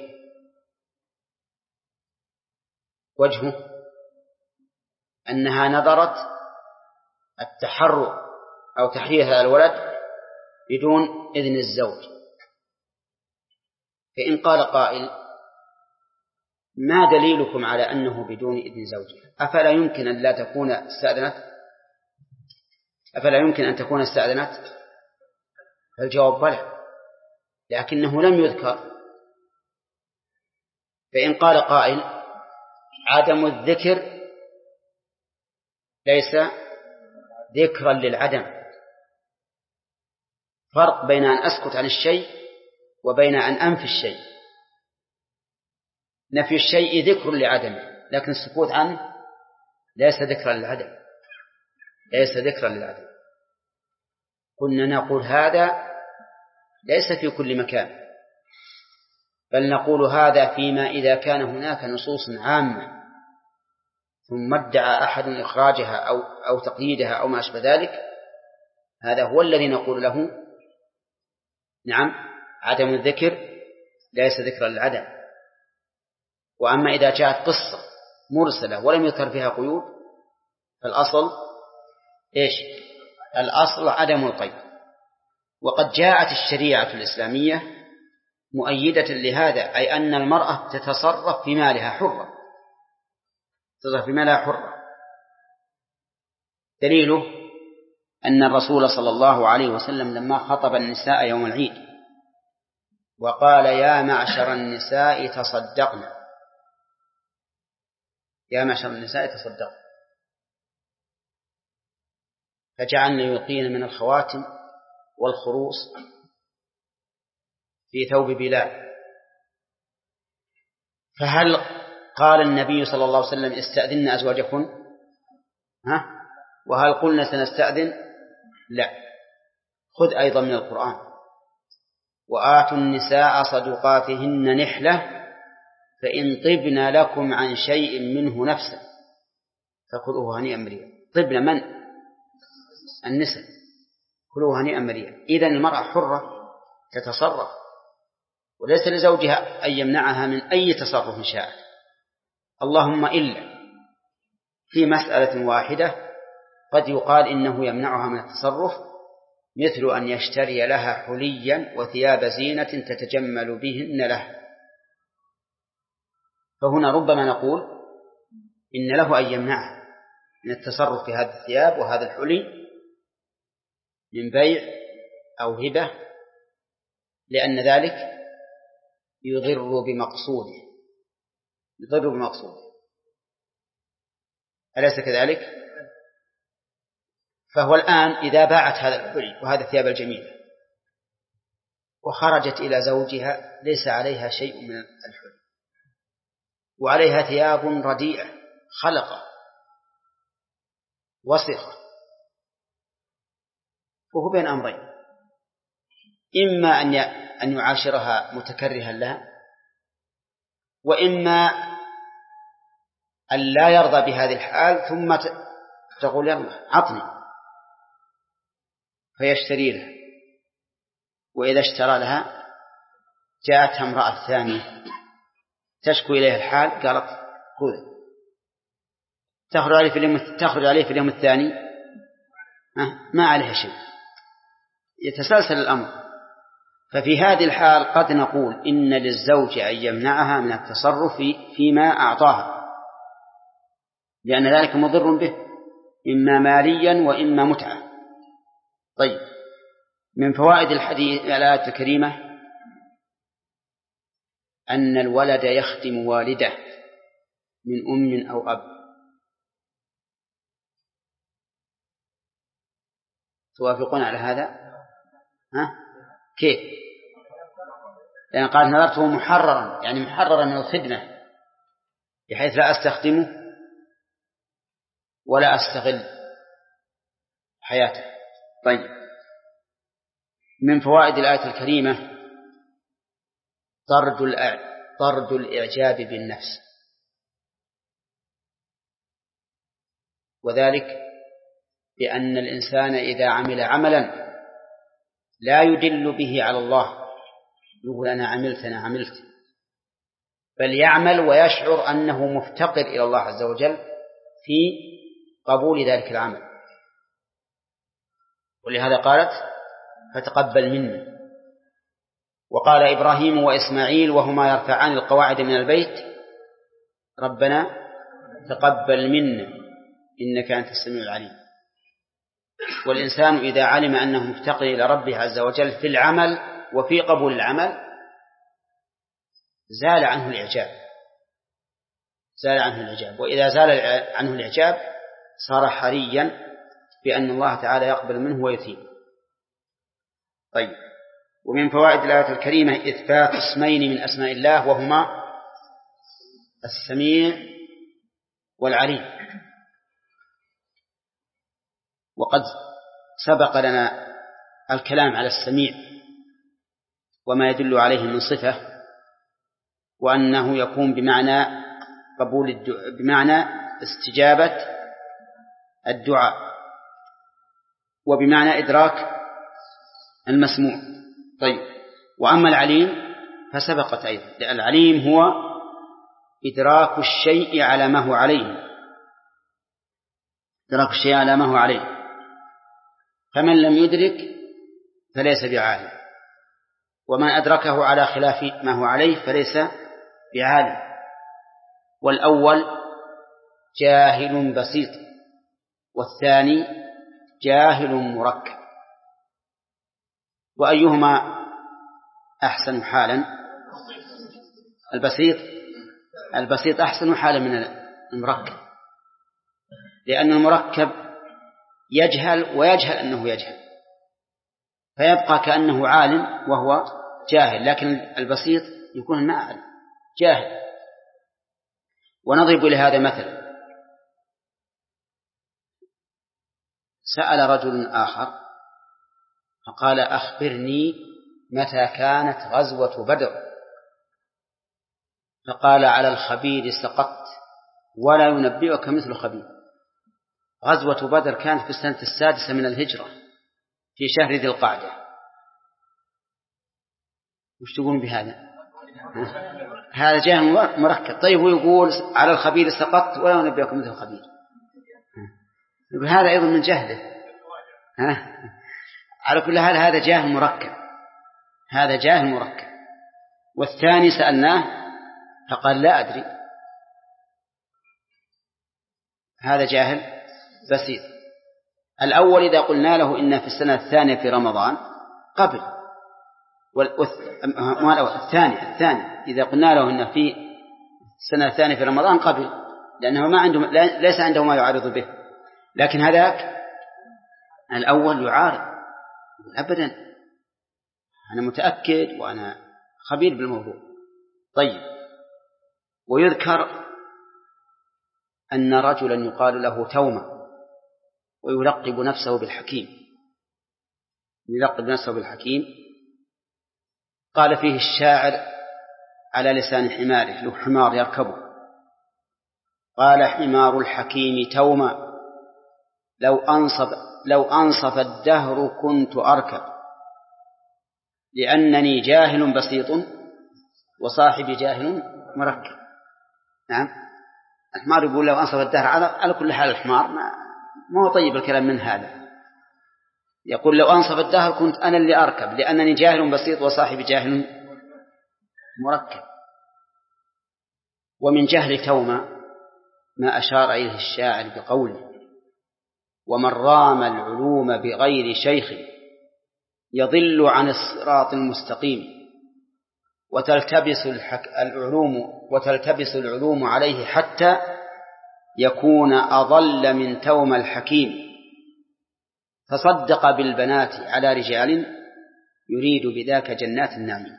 A: وجهه أنها نذرت التحرر أو تحرير هذا الولد بدون إذن الزوج. فإن قال قائل: ما دليلكم على أنه بدون إذن زوجها؟ أفلا يمكن أن لا تكون استأذنت؟ أفلا يمكن أن تكون استأذنت؟ الجواب بلى، لكنه لم يذكر. فإن قال قائل: عدم الذكر ليس ذكرا للعدم، فرق بين أن أسكت عن الشيء وبين أن أنفي الشيء. نفي الشيء ذكر لعدمه، لكن السكوت عنه ليس ذكرا للعدم، ليس ذكرا للعدم. كنا نقول هذا ليس في كل مكان، بل نقول هذا فيما إذا كان هناك نصوص عامة ثم ادعى أحد إخراجها أو, أو تقييدها أو ما أشبه ذلك، هذا هو الذي نقول له نعم عدم الذكر ليس ذكرا للعدم. وأما إذا جاءت قصة مرسلة ولم يذكر فيها قيود فالأصل إيش؟ الأصل عدم القيد. وقد جاءت الشريعة الإسلامية مؤيدة لهذا، أي أن المرأة تتصرف في مالها حرة، تتصرف في مالها حرة. دليله أن الرسول صلى الله عليه وسلم لما خطب النساء يوم العيد وقال يا معشر النساء تصدقنا، يا معشر النساء تصدقنا، فجعلنا يلقين من الخواتم والخروص في ثوب بلال. فهل قال النبي صلى الله عليه وسلم استأذن أزواجكن؟ ها؟ وهل قلنا سنستأذن؟ لا. خذ أيضا من القرآن وآتوا النساء صدقاتهن نحلة فإن طبن لكم عن شيء منه نفسا فكلوه هنيئا مريئا. طبن من؟ النساء، كلوه هنيئا مريئا. إذن المرأة حرة تتصرف، وليس لزوجها أن يمنعها من أي تصرف شاء، اللهم إلا في مسألة واحدة قد يقال إنه يمنعها من التصرف، مثل أن يشتري لها حليا وثياب زينة تتجمل بهن له، فهنا ربما نقول إن له أن يمنعها من التصرف في هذه الثياب وهذا الحلي من بيع أو هبة، لأن ذلك يضر بمقصوده، يضر بمقصوده، أليس كذلك؟ فهو الآن إذا باعت هذا الحلي وهذا الثياب الجميلة وخرجت إلى زوجها ليس عليها شيء من الحلي وعليها ثياب رديئة خلقة وسخة، وهو بين أمرين: إما أن يعاشرها متكرها لها، وإما أن لا يرضى بهذه الحال ثم تقول يلا عطني فيشتري لها. وإذا اشترى لها جاءتها امرأة ثانية تشكو إليها الحال، قالت خذ، تخرج عليه في اليوم تخرج عليه في اليوم الثاني ما عليها شيء، يتسلسل الأمر. ففي هذه الحال قد نقول إن للزوج أن يمنعها من التصرف فيما أعطاها، لأن ذلك مضر به إما ماليا وإما متعة. طيب، من فوائد الحديث الآية الكريمة أن الولد يخدم والده من أم أو أب. توافقون على هذا؟ ها؟ كيف؟ لأن قال نظرته محررا، يعني محررا من الخدمة بحيث لا أستخدمه ولا أستغل حياته. طيب، من فوائد الآية الكريمة طرد طرد الإعجاب بالنفس، وذلك بأن الإنسان إذا عمل عملا لا يدل به على الله يقول أنا عملت أنا عملت بل يعمل ويشعر أنه مفتقر إلى الله عز وجل في قبول ذلك العمل. ولهذا قالت فتقبل منا. وقال إبراهيم وإسماعيل وهما يرفعان القواعد من البيت ربنا تقبل منا إنك أنت السميع العليم. والإنسان إذا علم أنه مفتقر إلى ربه عز وجل في العمل وفي قبول العمل زال عنه الإعجاب زال عنه الإعجاب وإذا زال عنه الإعجاب صار حريا بأن الله تعالى يقبل منه ويثيب. طيب، ومن فوائد الآية الكريمة إثبات اسمين من أسماء الله وهما السميع والعليم. وقد سبق لنا الكلام على السميع وما يدل عليه من صفة، وأنه يكون بمعنى قبول الدعاء، بمعنى استجابة الدعاء، وبمعنى إدراك المسموع. طيب، وأما العليم فسبقت أيضا، لأن العليم هو إدراك الشيء على ما هو عليه، إدراك الشيء على ما هو عليه، فمن لم يدرك فليس بعالم، ومن أدركه على خلاف ما هو عليه فليس بعالم. والأول جاهل بسيط، والثاني جاهل مركب. وأيهما أحسن حالا؟ البسيط. البسيط أحسن حالا من المركب، لأن المركب يجهل ويجهل أنه يجهل، فيبقى كأنه عالم وهو جاهل، لكن البسيط يكون ما أعلم جاهل. ونضرب لهذا مثلا: سأل رجل آخر فقال: أخبرني متى كانت غزوة بدر؟ فقال: على الخبير سقطت ولا ينبئك مثل خبير. غزوة بدر كانت في السنة السادسة من الهجرة في شهر ذي القعدة. وش تقول بهذا؟ هذا جاهل مركب. طيب ويقول على الخبير سقطت ولا ينبئك مثل خبير، هذا أيضا من جهله. ها؟ على كل حال هذا جاهل مركب، هذا جاهل مركب. والثاني سألناه فقال: لا أدري. هذا جاهل بسيط. الأول إذا قلنا له إن في السنة الثانية في رمضان قبل، والثاني الثاني إذا قلنا له إن في السنة الثانية في رمضان قبل، لأنه ما عنده ليس عنده ما يعارض به. لكن هذاك الأول يعارض: أبدا أنا متأكد وأنا خبير بالموضوع. طيب. ويذكر أن رجلا يقال له تومة ويلقب نفسه بالحكيم، يلقب نفسه بالحكيم. قال فيه الشاعر على لسان حماره، له حمار يركبه، قال: حمار الحكيم تومة لو أنصف, لو أنصف الدهر كنت أركب، لأنني جاهل بسيط وصاحبي جاهل مركب. نعم، الحمار يقول لو أنصف الدهر. على كل حال الحمار ما هو طيب الكلام من هذا. يقول لو أنصف الدهر كنت أنا اللي أركب، لأنني جاهل بسيط وصاحبي جاهل مركب. ومن جهل توما ما أشار إليه الشاعر بقوله: ومن رام العلوم بغير شيخ يضل عن الصراط المستقيم، وتلتبس العلوم وتلتبس العلوم عليه حتى يكون أضل من توم الحكيم، فصدق بالبنات على رجال يريد بذاك جنات النعيم.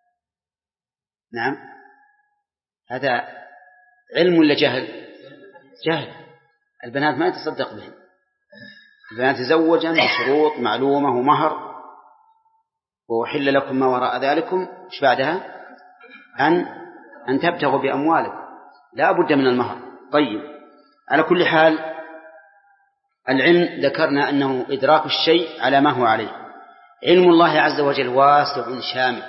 A: نعم، هذا علم ولا جهل؟ جهل. البنات ما يتصدق بهم، البنات تزوجا بشروط معلومة ومهر، وحل لكم ما وراء ذلكم. إيش بعدها؟ أن أن تبتغوا بأموالكم، لا بد من المهر. طيب، على كل حال العلم ذكرنا أنه إدراك الشيء على ما هو عليه. علم الله عز وجل واسع شامل،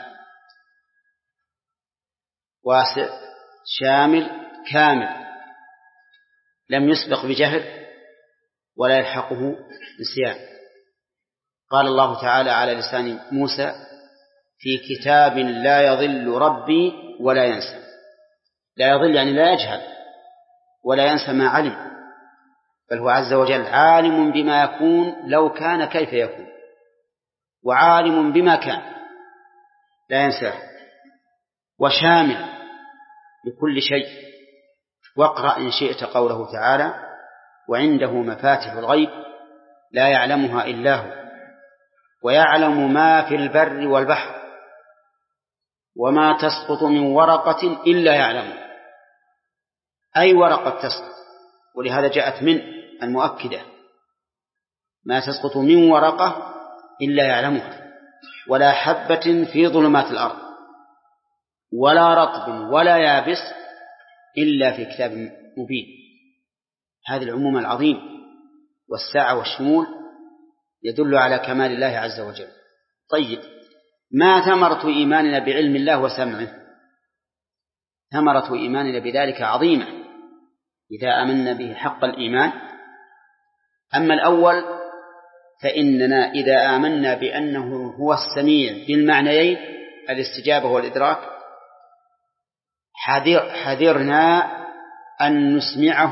A: واسع شامل كامل، لم يسبق بجهل ولا يلحقه نسيان. قال الله تعالى على لسان موسى: في كتاب لا يضل ربي ولا ينسى. لا يضل يعني لا يجهل ولا ينسى ما علم، بل هو عز وجل عالم بما يكون لو كان كيف يكون، وعالم بما كان لا ينساه، وشامل لكل شيء. واقرأ إن شئت قوله تعالى: وعنده مفاتح الغيب لا يعلمها إلا هو، ويعلم ما في البر والبحر، وما تسقط من ورقة إلا يعلمها. أي ورقة تسقط، ولهذا جاءت من المؤكدة: ما تسقط من ورقة إلا يعلمها، ولا حبة في ظلمات الأرض، ولا رطب ولا يابس إلا في كتاب مبين. هذا العموم العظيم والسعة والشمول يدل على كمال الله عز وجل. طيب، ما ثمرة إيماننا بعلم الله وسمعه؟ ثمرة إيماننا بذلك عظيمة إذا آمنا به حق الإيمان. أما الأول فإننا إذا آمنا بأنه هو السميع بالمعنيين الاستجابة والإدراك حذر حذرنا أن نسمعه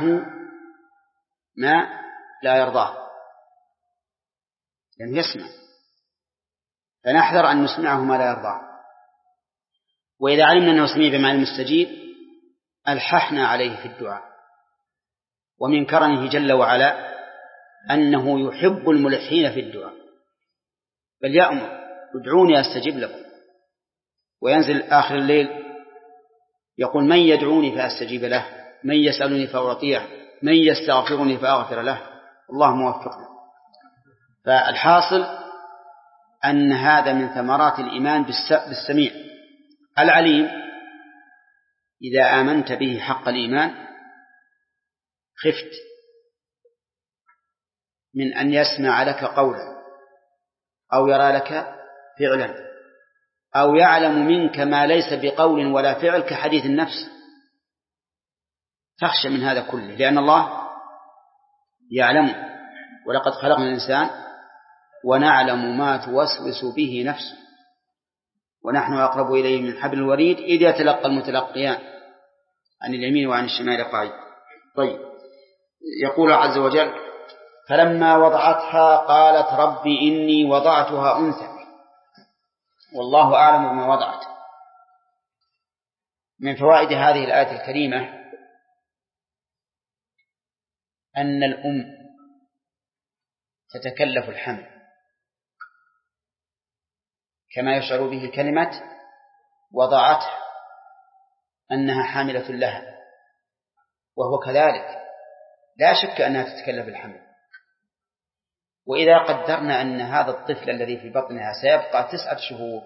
A: ما لا يرضاه، لأنه يسمع، فنحذر أن نسمعه ما لا يرضاه. وإذا علمنا أنه سميع بمعنى المستجيب ألححنا عليه في الدعاء. ومن كرمه جل وعلا أنه يحب الملحين في الدعاء، بل يأمر ادعوني أستجب لكم. وينزل آخر الليل يقول من يدعوني فأستجيب له، من يسألني فأعطيه، من يستغفرني فأغفر له. الله موفقنا. فالحاصل أن هذا من ثمرات الإيمان بالسميع العليم. إذا آمنت به حق الإيمان خفت من أن يسمع لك قولا أو يرى لك فعلا أو يعلم منك ما ليس بقول ولا فعل كحديث النفس. تخشى من هذا كله، لأن الله يعلم ولقد خلقنا الإنسان ونعلم ما توسوس به نفسه ونحن أقرب إليه من حبل الوريد إذ يتلقى المتلقيان عن اليمين وعن الشمال قعيد. طيب، يقول عز وجل فلما وضعتها قالت ربي إني وضعتها أنثى والله أعلم بما وضعت. من فوائد هذه الآية الكريمة أن الأم تتكلف الحمل كما يشعر به كلمة وضعته أنها حاملة لها، وهو كذلك لا شك أنها تتكلف الحمل. وإذا قدرنا أن هذا الطفل الذي في بطنها سيبقى تسعة شهور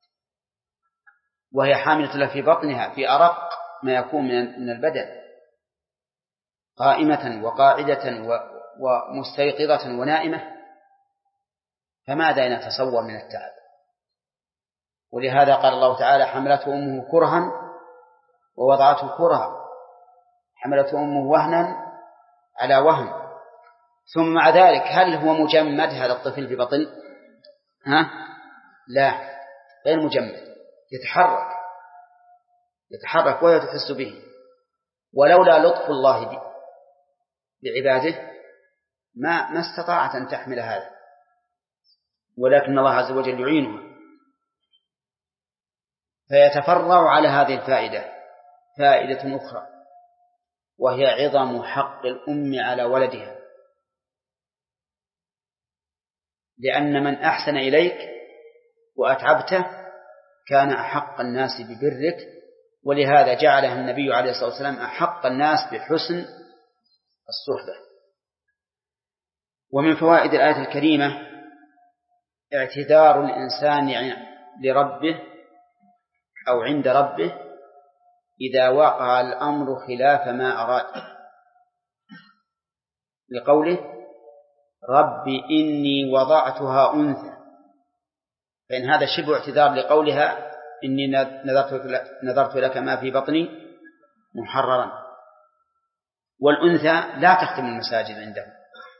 A: وهي حاملة له في بطنها في أرق ما يكون من البدن، قائمة وقاعدة ومستيقظة ونائمة، فماذا نتصور من التعب؟ ولهذا قال الله تعالى حملته أمه كرها ووضعته كرها، حملته أمه وهنا على وهن. ثم مع ذلك هل هو مجمد هذا الطفل في بطن؟ ها؟ لا، غير مجمد، يتحرك يتحرك وهي تحس به. ولولا لطف الله بعباده ما ما استطاعت أن تحمل هذا، ولكن الله عز وجل يعينها. فيتفرع على هذه الفائدة فائدة أخرى، وهي عظم حق الأم على ولدها، لأن من أحسن إليك وأتعبته كان أحق الناس ببرك، ولهذا جعلها النبي عليه الصلاة والسلام أحق الناس بحسن الصحبة. ومن فوائد الآية الكريمة اعتذار الإنسان لربه أو عند ربه إذا وقع الأمر خلاف ما أراد، لقوله ربي إني وضعتها أنثى، فإن هذا شبه اعتذار لقولها إني نذرت لك ما في بطني محررا. والأنثى لا تختم المساجد عندهم،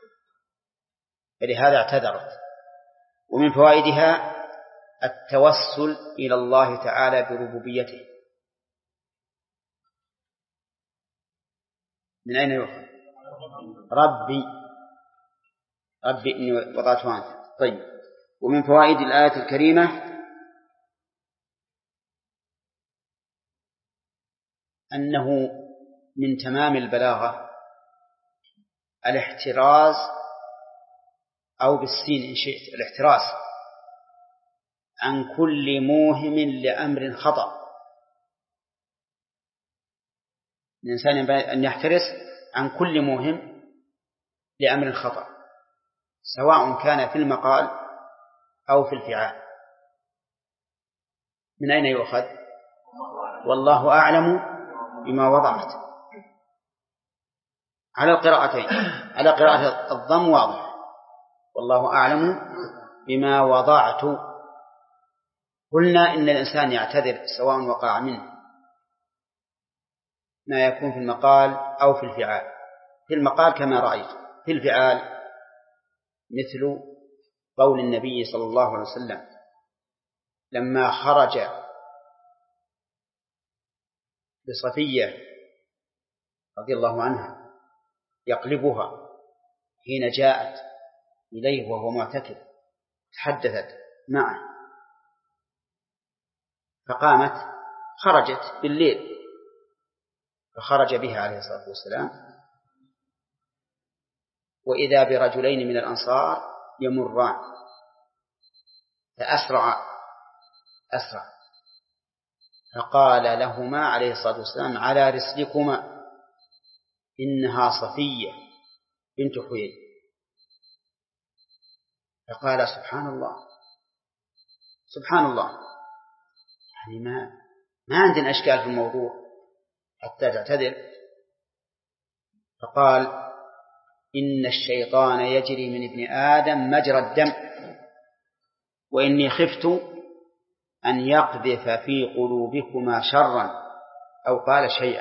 A: فلهذا اعتذرت. ومن فوائدها التوسل إلى الله تعالى بربوبيته. من أين يؤخذ؟ ربي ربي إني وضعتها أنثى. طيب، ومن فوائد الآية الكريمة أنه من تمام البلاغة الاحتراز، أو بالسين إن شئت الاحتراز عن كل موهم لأمر خطأ. الإنسان ينبغي أن يحترس عن كل موهم لأمر خطأ، سواء كان في المقال أو في الفعال. من أين يؤخذ؟ والله أعلم بما وضعت، على القراءتين، على قراءة الضم واضح والله أعلم بما وضعت. قلنا إن الإنسان يعتذر سواء وقع منه ما يكون في المقال أو في الفعال. في المقال كما رأيت، في الفعال مثل قول النبي صلى الله عليه وسلم لما خرج بصفية رضي الله عنها يقلبها حين جاءت إليه وهو معتكف، تحدثت معه فقامت خرجت بالليل، فخرج بها عليه الصلاة والسلام، وإذا برجلين من الأنصار يمران فأسرع أسرع فقال لهما عليه الصلاة والسلام: على رسلكما، إنها صفية بنت حيي. فقال: سبحان الله سبحان الله، يعني ما ما عندنا أشكال في الموضوع حتى تعتذر. فقال: إن الشيطان يجري من ابن آدم مجرى الدم، وإني خفت أن يقذف في قلوبكما شرا، أو قال شيئا.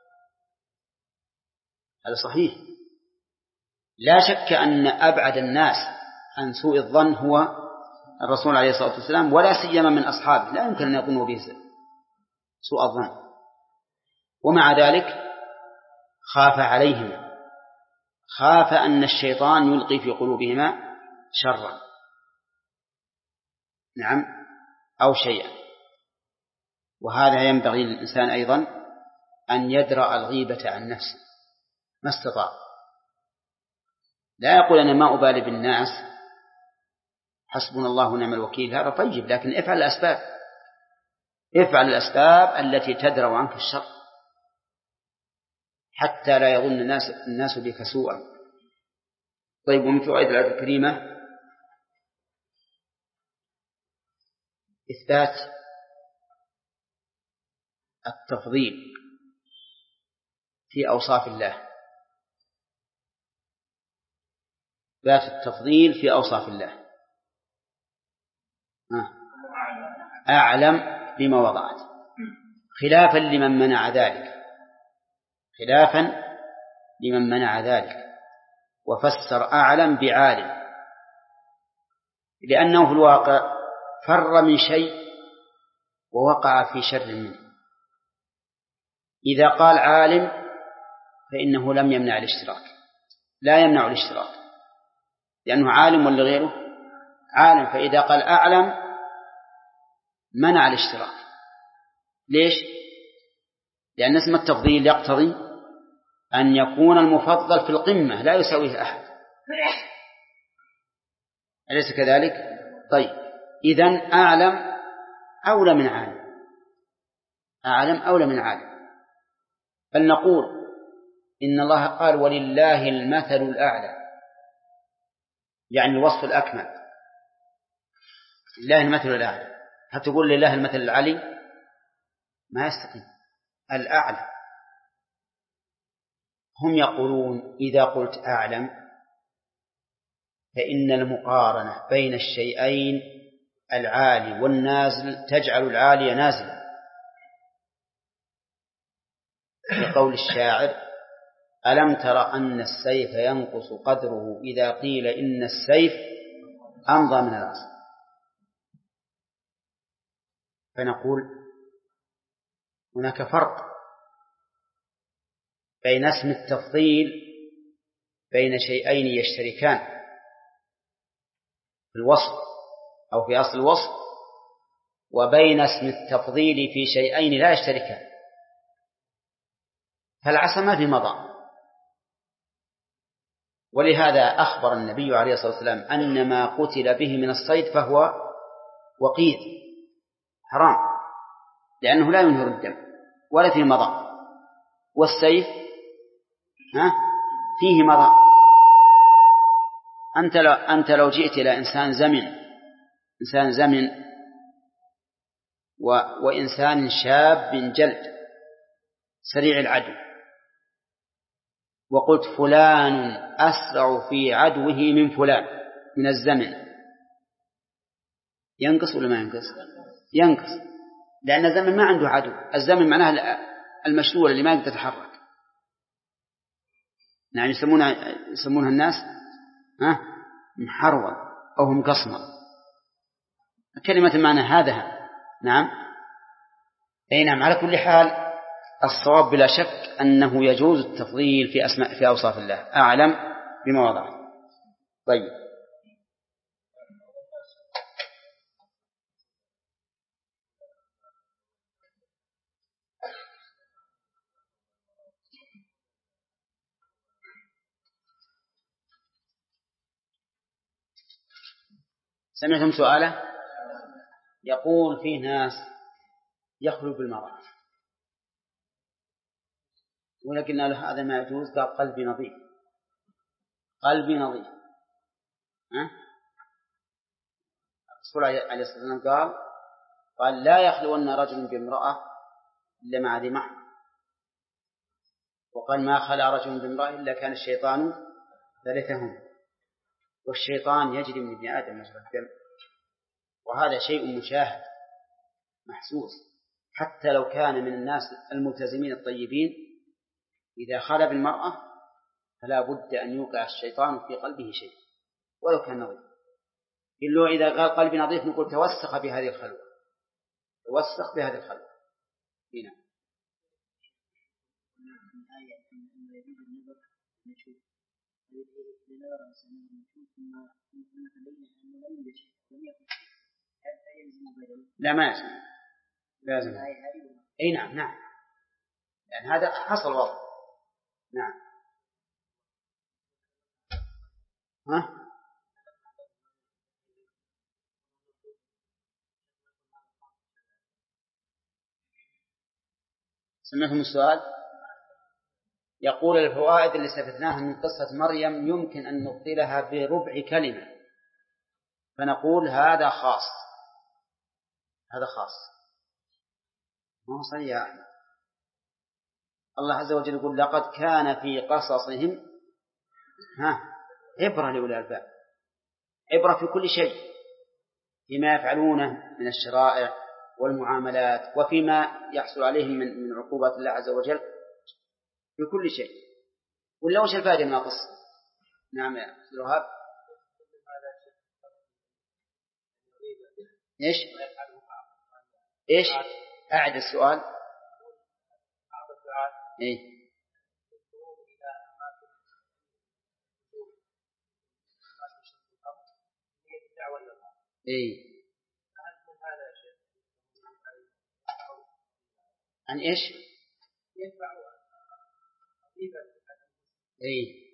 A: هذا صحيح، لا شك أن أبعد الناس عن سوء الظن هو الرسول عليه الصلاة والسلام، ولا سيما من أصحابه، لا يمكن أن يظنوا به سوء الظن. ومع ذلك خاف عليهما، خاف أن الشيطان يلقي في قلوبهما شرا، نعم، أو شيئا. وهذا ينبغي للإنسان أيضا أن يدرأ الغيبة عن نفسه ما استطاع. لا يقول أنا ما أبالي بالناس، حسبنا الله ونعم الوكيل، هذا طيب، لكن افعل الأسباب، افعل الأسباب التي تدرأ عنك الشر حتى لا يظن الناس, الناس بك سوءا. طيب، ومن فوائد الآية الكريمة إثبات التفضيل في أوصاف الله، إثبات التفضيل في أوصاف الله. أعلم بما وضعت، خلافا لمن منع ذلك، خلافا لمن منع ذلك وفسر أعلم بعالم، لأنه في الواقع فر من شيء ووقع في شر منه. إذا قال عالم فإنه لم يمنع الاشتراك، لا يمنع الاشتراك، لأنه عالم ولا غيره عالم. فإذا قال أعلم منع الاشتراك. ليش؟ لأن اسم التفضيل يقتضي أن يكون المفضل في القمة لا يساويه أحد، أليس كذلك؟ طيب، إذن أعلم أولى من عالم، أعلم أولى من عالم. بل نقول إن الله قال: ولله المثل الأعلى، يعني الوصف الأكمل، لله المثل الأعلى. هتقول لله المثل العلي ما يستقيم، الأعلى. هم يقولون إذا قلت أعلم فإن المقارنة بين الشيئين العالي والنازل تجعل العالي نازلا، لقول الشاعر: ألم تر أن السيف ينقص قدره إذا قيل إن السيف أمضى من العصا. فنقول هناك فرق بين اسم التفضيل بين شيئين يشتركان في الوصف أو في أصل الوصف، وبين اسم التفضيل في شيئين لا يشتركان. فالعصا ما في مضى، ولهذا أخبر النبي عليه الصلاة والسلام أن ما قتل به من الصيد فهو وقيد حرام، لأنه لا ينهر الدم ولا فيه مضى. والسيف ها فيه مضى. أنت لو, أنت لو جئت إلى إنسان زمن إنسان زمن و... وإنسان شاب جلد سريع العدو، وقلت فلان أسرع في عدوه من فلان من الزمن، ينقص ولا ما ينقص؟ ينقص، لأن الزمن ما عنده عدو. الزمن معناه المشلول اللي ما يقدر يتحرك. يعني يسمونها يسمونها الناس ها محرول أو مقصمر، كلمة معنى هذا. نعم، أي نعم. على كل حال الصواب بلا شك أنه يجوز التفضيل في أسماء في أوصاف الله، أعلم بما وضعه. طيب، سمعتم سؤاله؟ يقول فيه ناس يخلو بالمرأة ولكن هذا ما يجوز، قال قلبي نظيف، قلبي نظيف. ها؟ الرسول عليه الصلاة والسلام قال قال لا يخلون رجل بامرأة إلا مع ذي محرم، وقال ما خلا رجل بامرأة إلا كان الشيطان ثالثهم، والشيطان يجري من ابن آدم مجرى الدم، وهذا شيء مشاهد محسوس. حتى لو كان من الناس الملتزمين الطيبين إذا خلا بالمرأة فلا بد أن يوقع الشيطان في قلبه شيء ولو كان نظيف. إلا إذا قال قلبي نظيف نقول توسخ بهذه الخلوة، توسخ بهذه الخلوة. هنا لا ما يسمع لازم. أي نعم نعم، يعني هذا حصل وضع. نعم. ها؟ سمعتم السؤال؟ يقول الفوائد اللي استفدناها من قصة مريم يمكن أن نبطلها بربع كلمة، فنقول هذا خاص، هذا خاص ما هو صحيح يعني. الله عز وجل يقول لقد كان في قصصهم ها عبرة لأولي الألباب، عبرة في كل شيء، فيما يفعلونه من الشرائع والمعاملات وفيما يحصل عليهم من من عقوبات الله عز وجل في كل شيء. ولا وش الفائدة من القصة؟ نعم يا رهاب. إيش إيش أعد السؤال. إيه إيه عن إيش؟ إيه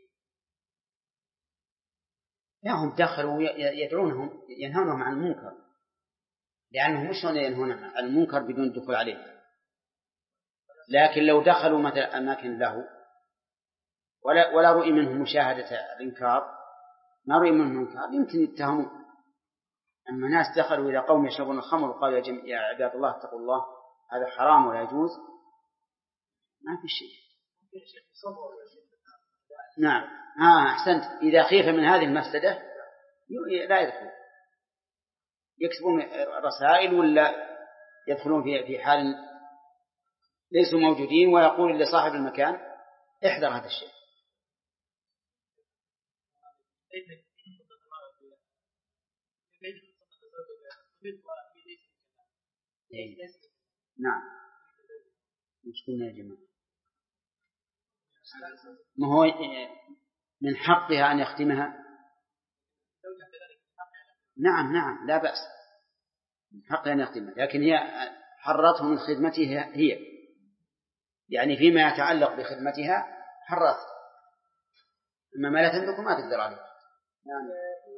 A: لا هم دخلوا يدعونهم ينهونهم عن المنكر، لأنهم مش ينهون عن المنكر بدون دخول عليه. لكن لو دخلوا مثلا أماكن له ولا ولا رؤي منهم مشاهدة الإنكار، ما رؤي منهم إنكار يمكن يتهمون. أما ناس دخلوا إلى قوم يشربون الخمر وقالوا يا, جم... يا عباد الله اتقوا الله هذا حرام ولا يجوز، ما في شيء. نعم ها أحسنت. إذا خيف من هذه المفسدة لا يدخل، يكتبون رسائل ولا يدخلون في في حال ليسوا موجودين ويقول لصاحب المكان احذر هذا الشيء. نعم مش قلنا يا جماعة ما هو من حقها أن يختمها؟ نعم نعم لا بأس، من حقها أن يختمها، لكن هي حرته من خدمتها هي، يعني فيما يتعلق بخدمتها حرته، أما ما لا تملك ما تقدر عليه. نعم.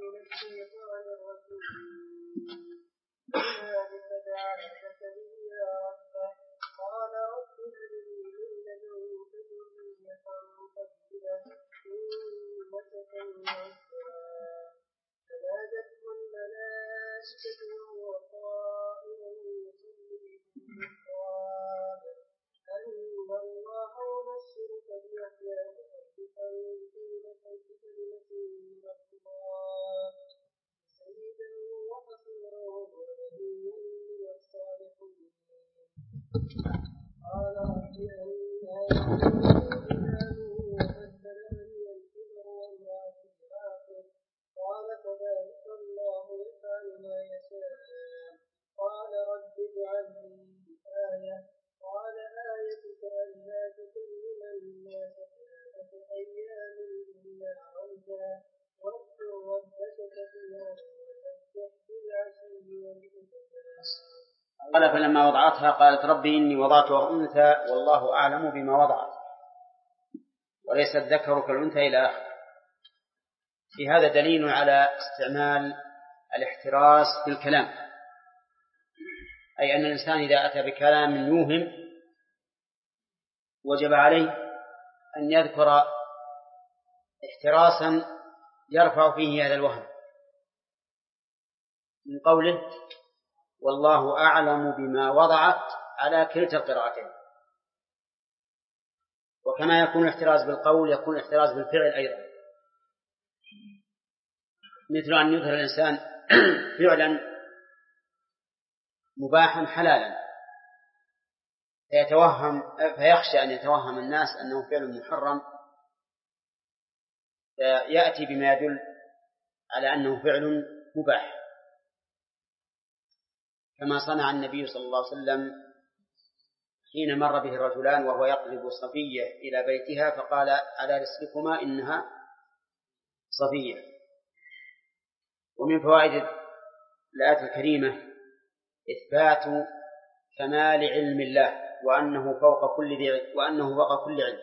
C: فنادته الملائكة وهو قائم يصلي في المحراب أن الله يبشرك بيحيى مصدقا بكلمة من الله سيدا وحصورا ونبيا من الصالحين. قال رب أنى قال كذلك الله يفعل ما يشاء. قال رب اجعل لي آية. قال آيتك
A: قال فلما وضعتها قالت ربي إني وضعتها أنثى والله أعلم بما وضعت وليس الذكر كالأنثى إلى آخر. في هذا دليل على استعمال الاحتراز في الكلام، أي أن الإنسان إذا أتى بكلام يوهم وجب عليه أن يذكر احتراسا يرفع فيه هذا الوهم من قوله والله أعلم بما وضعت على كلتا القراءتين. وكما يكون الاحتراز بالقول يكون الاحتراز بالفعل أيضا، مثل أن يظهر الإنسان فعلا مباحا حلالا فيتوهم فيخشى أن يتوهم الناس أنه فعل محرم فيأتي بما يدل على أنه فعل مباح، كما صنع النبي صلى الله عليه وسلم حين مر به رجلان وهو يقلب صفية إلى بيتها فقال على رسلكما إنها صفية. ومن فوائد الآية الكريمة إثبات كمال علم الله وأنه فوق كل ذي وأنه فوق كل علم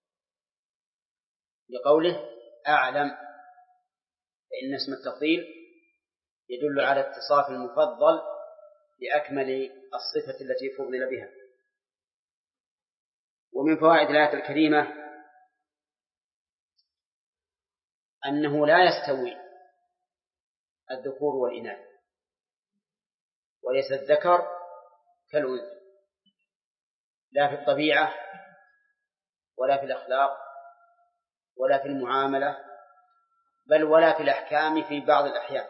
A: لقوله أعلم، فإن اسم التفضيل يدل على اتصاف المفضل بأكمل الصفة التي فضل بها. ومن فوائد الآية الكريمة أنه لا يستوي الذكور والإناث وليس الذكر كالأنثى لا في الطبيعة ولا في الأخلاق ولا في المعاملة بل ولا في الأحكام في بعض الأحيان.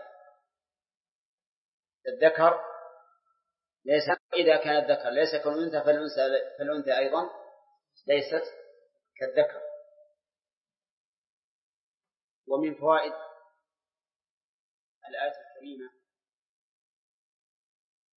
A: الذكر ليس إذا كان الذكر ليس كالأنثى فالأنثى, فالأنثى أيضا ليست كالذكر. ومن فوائد الآية الكريمة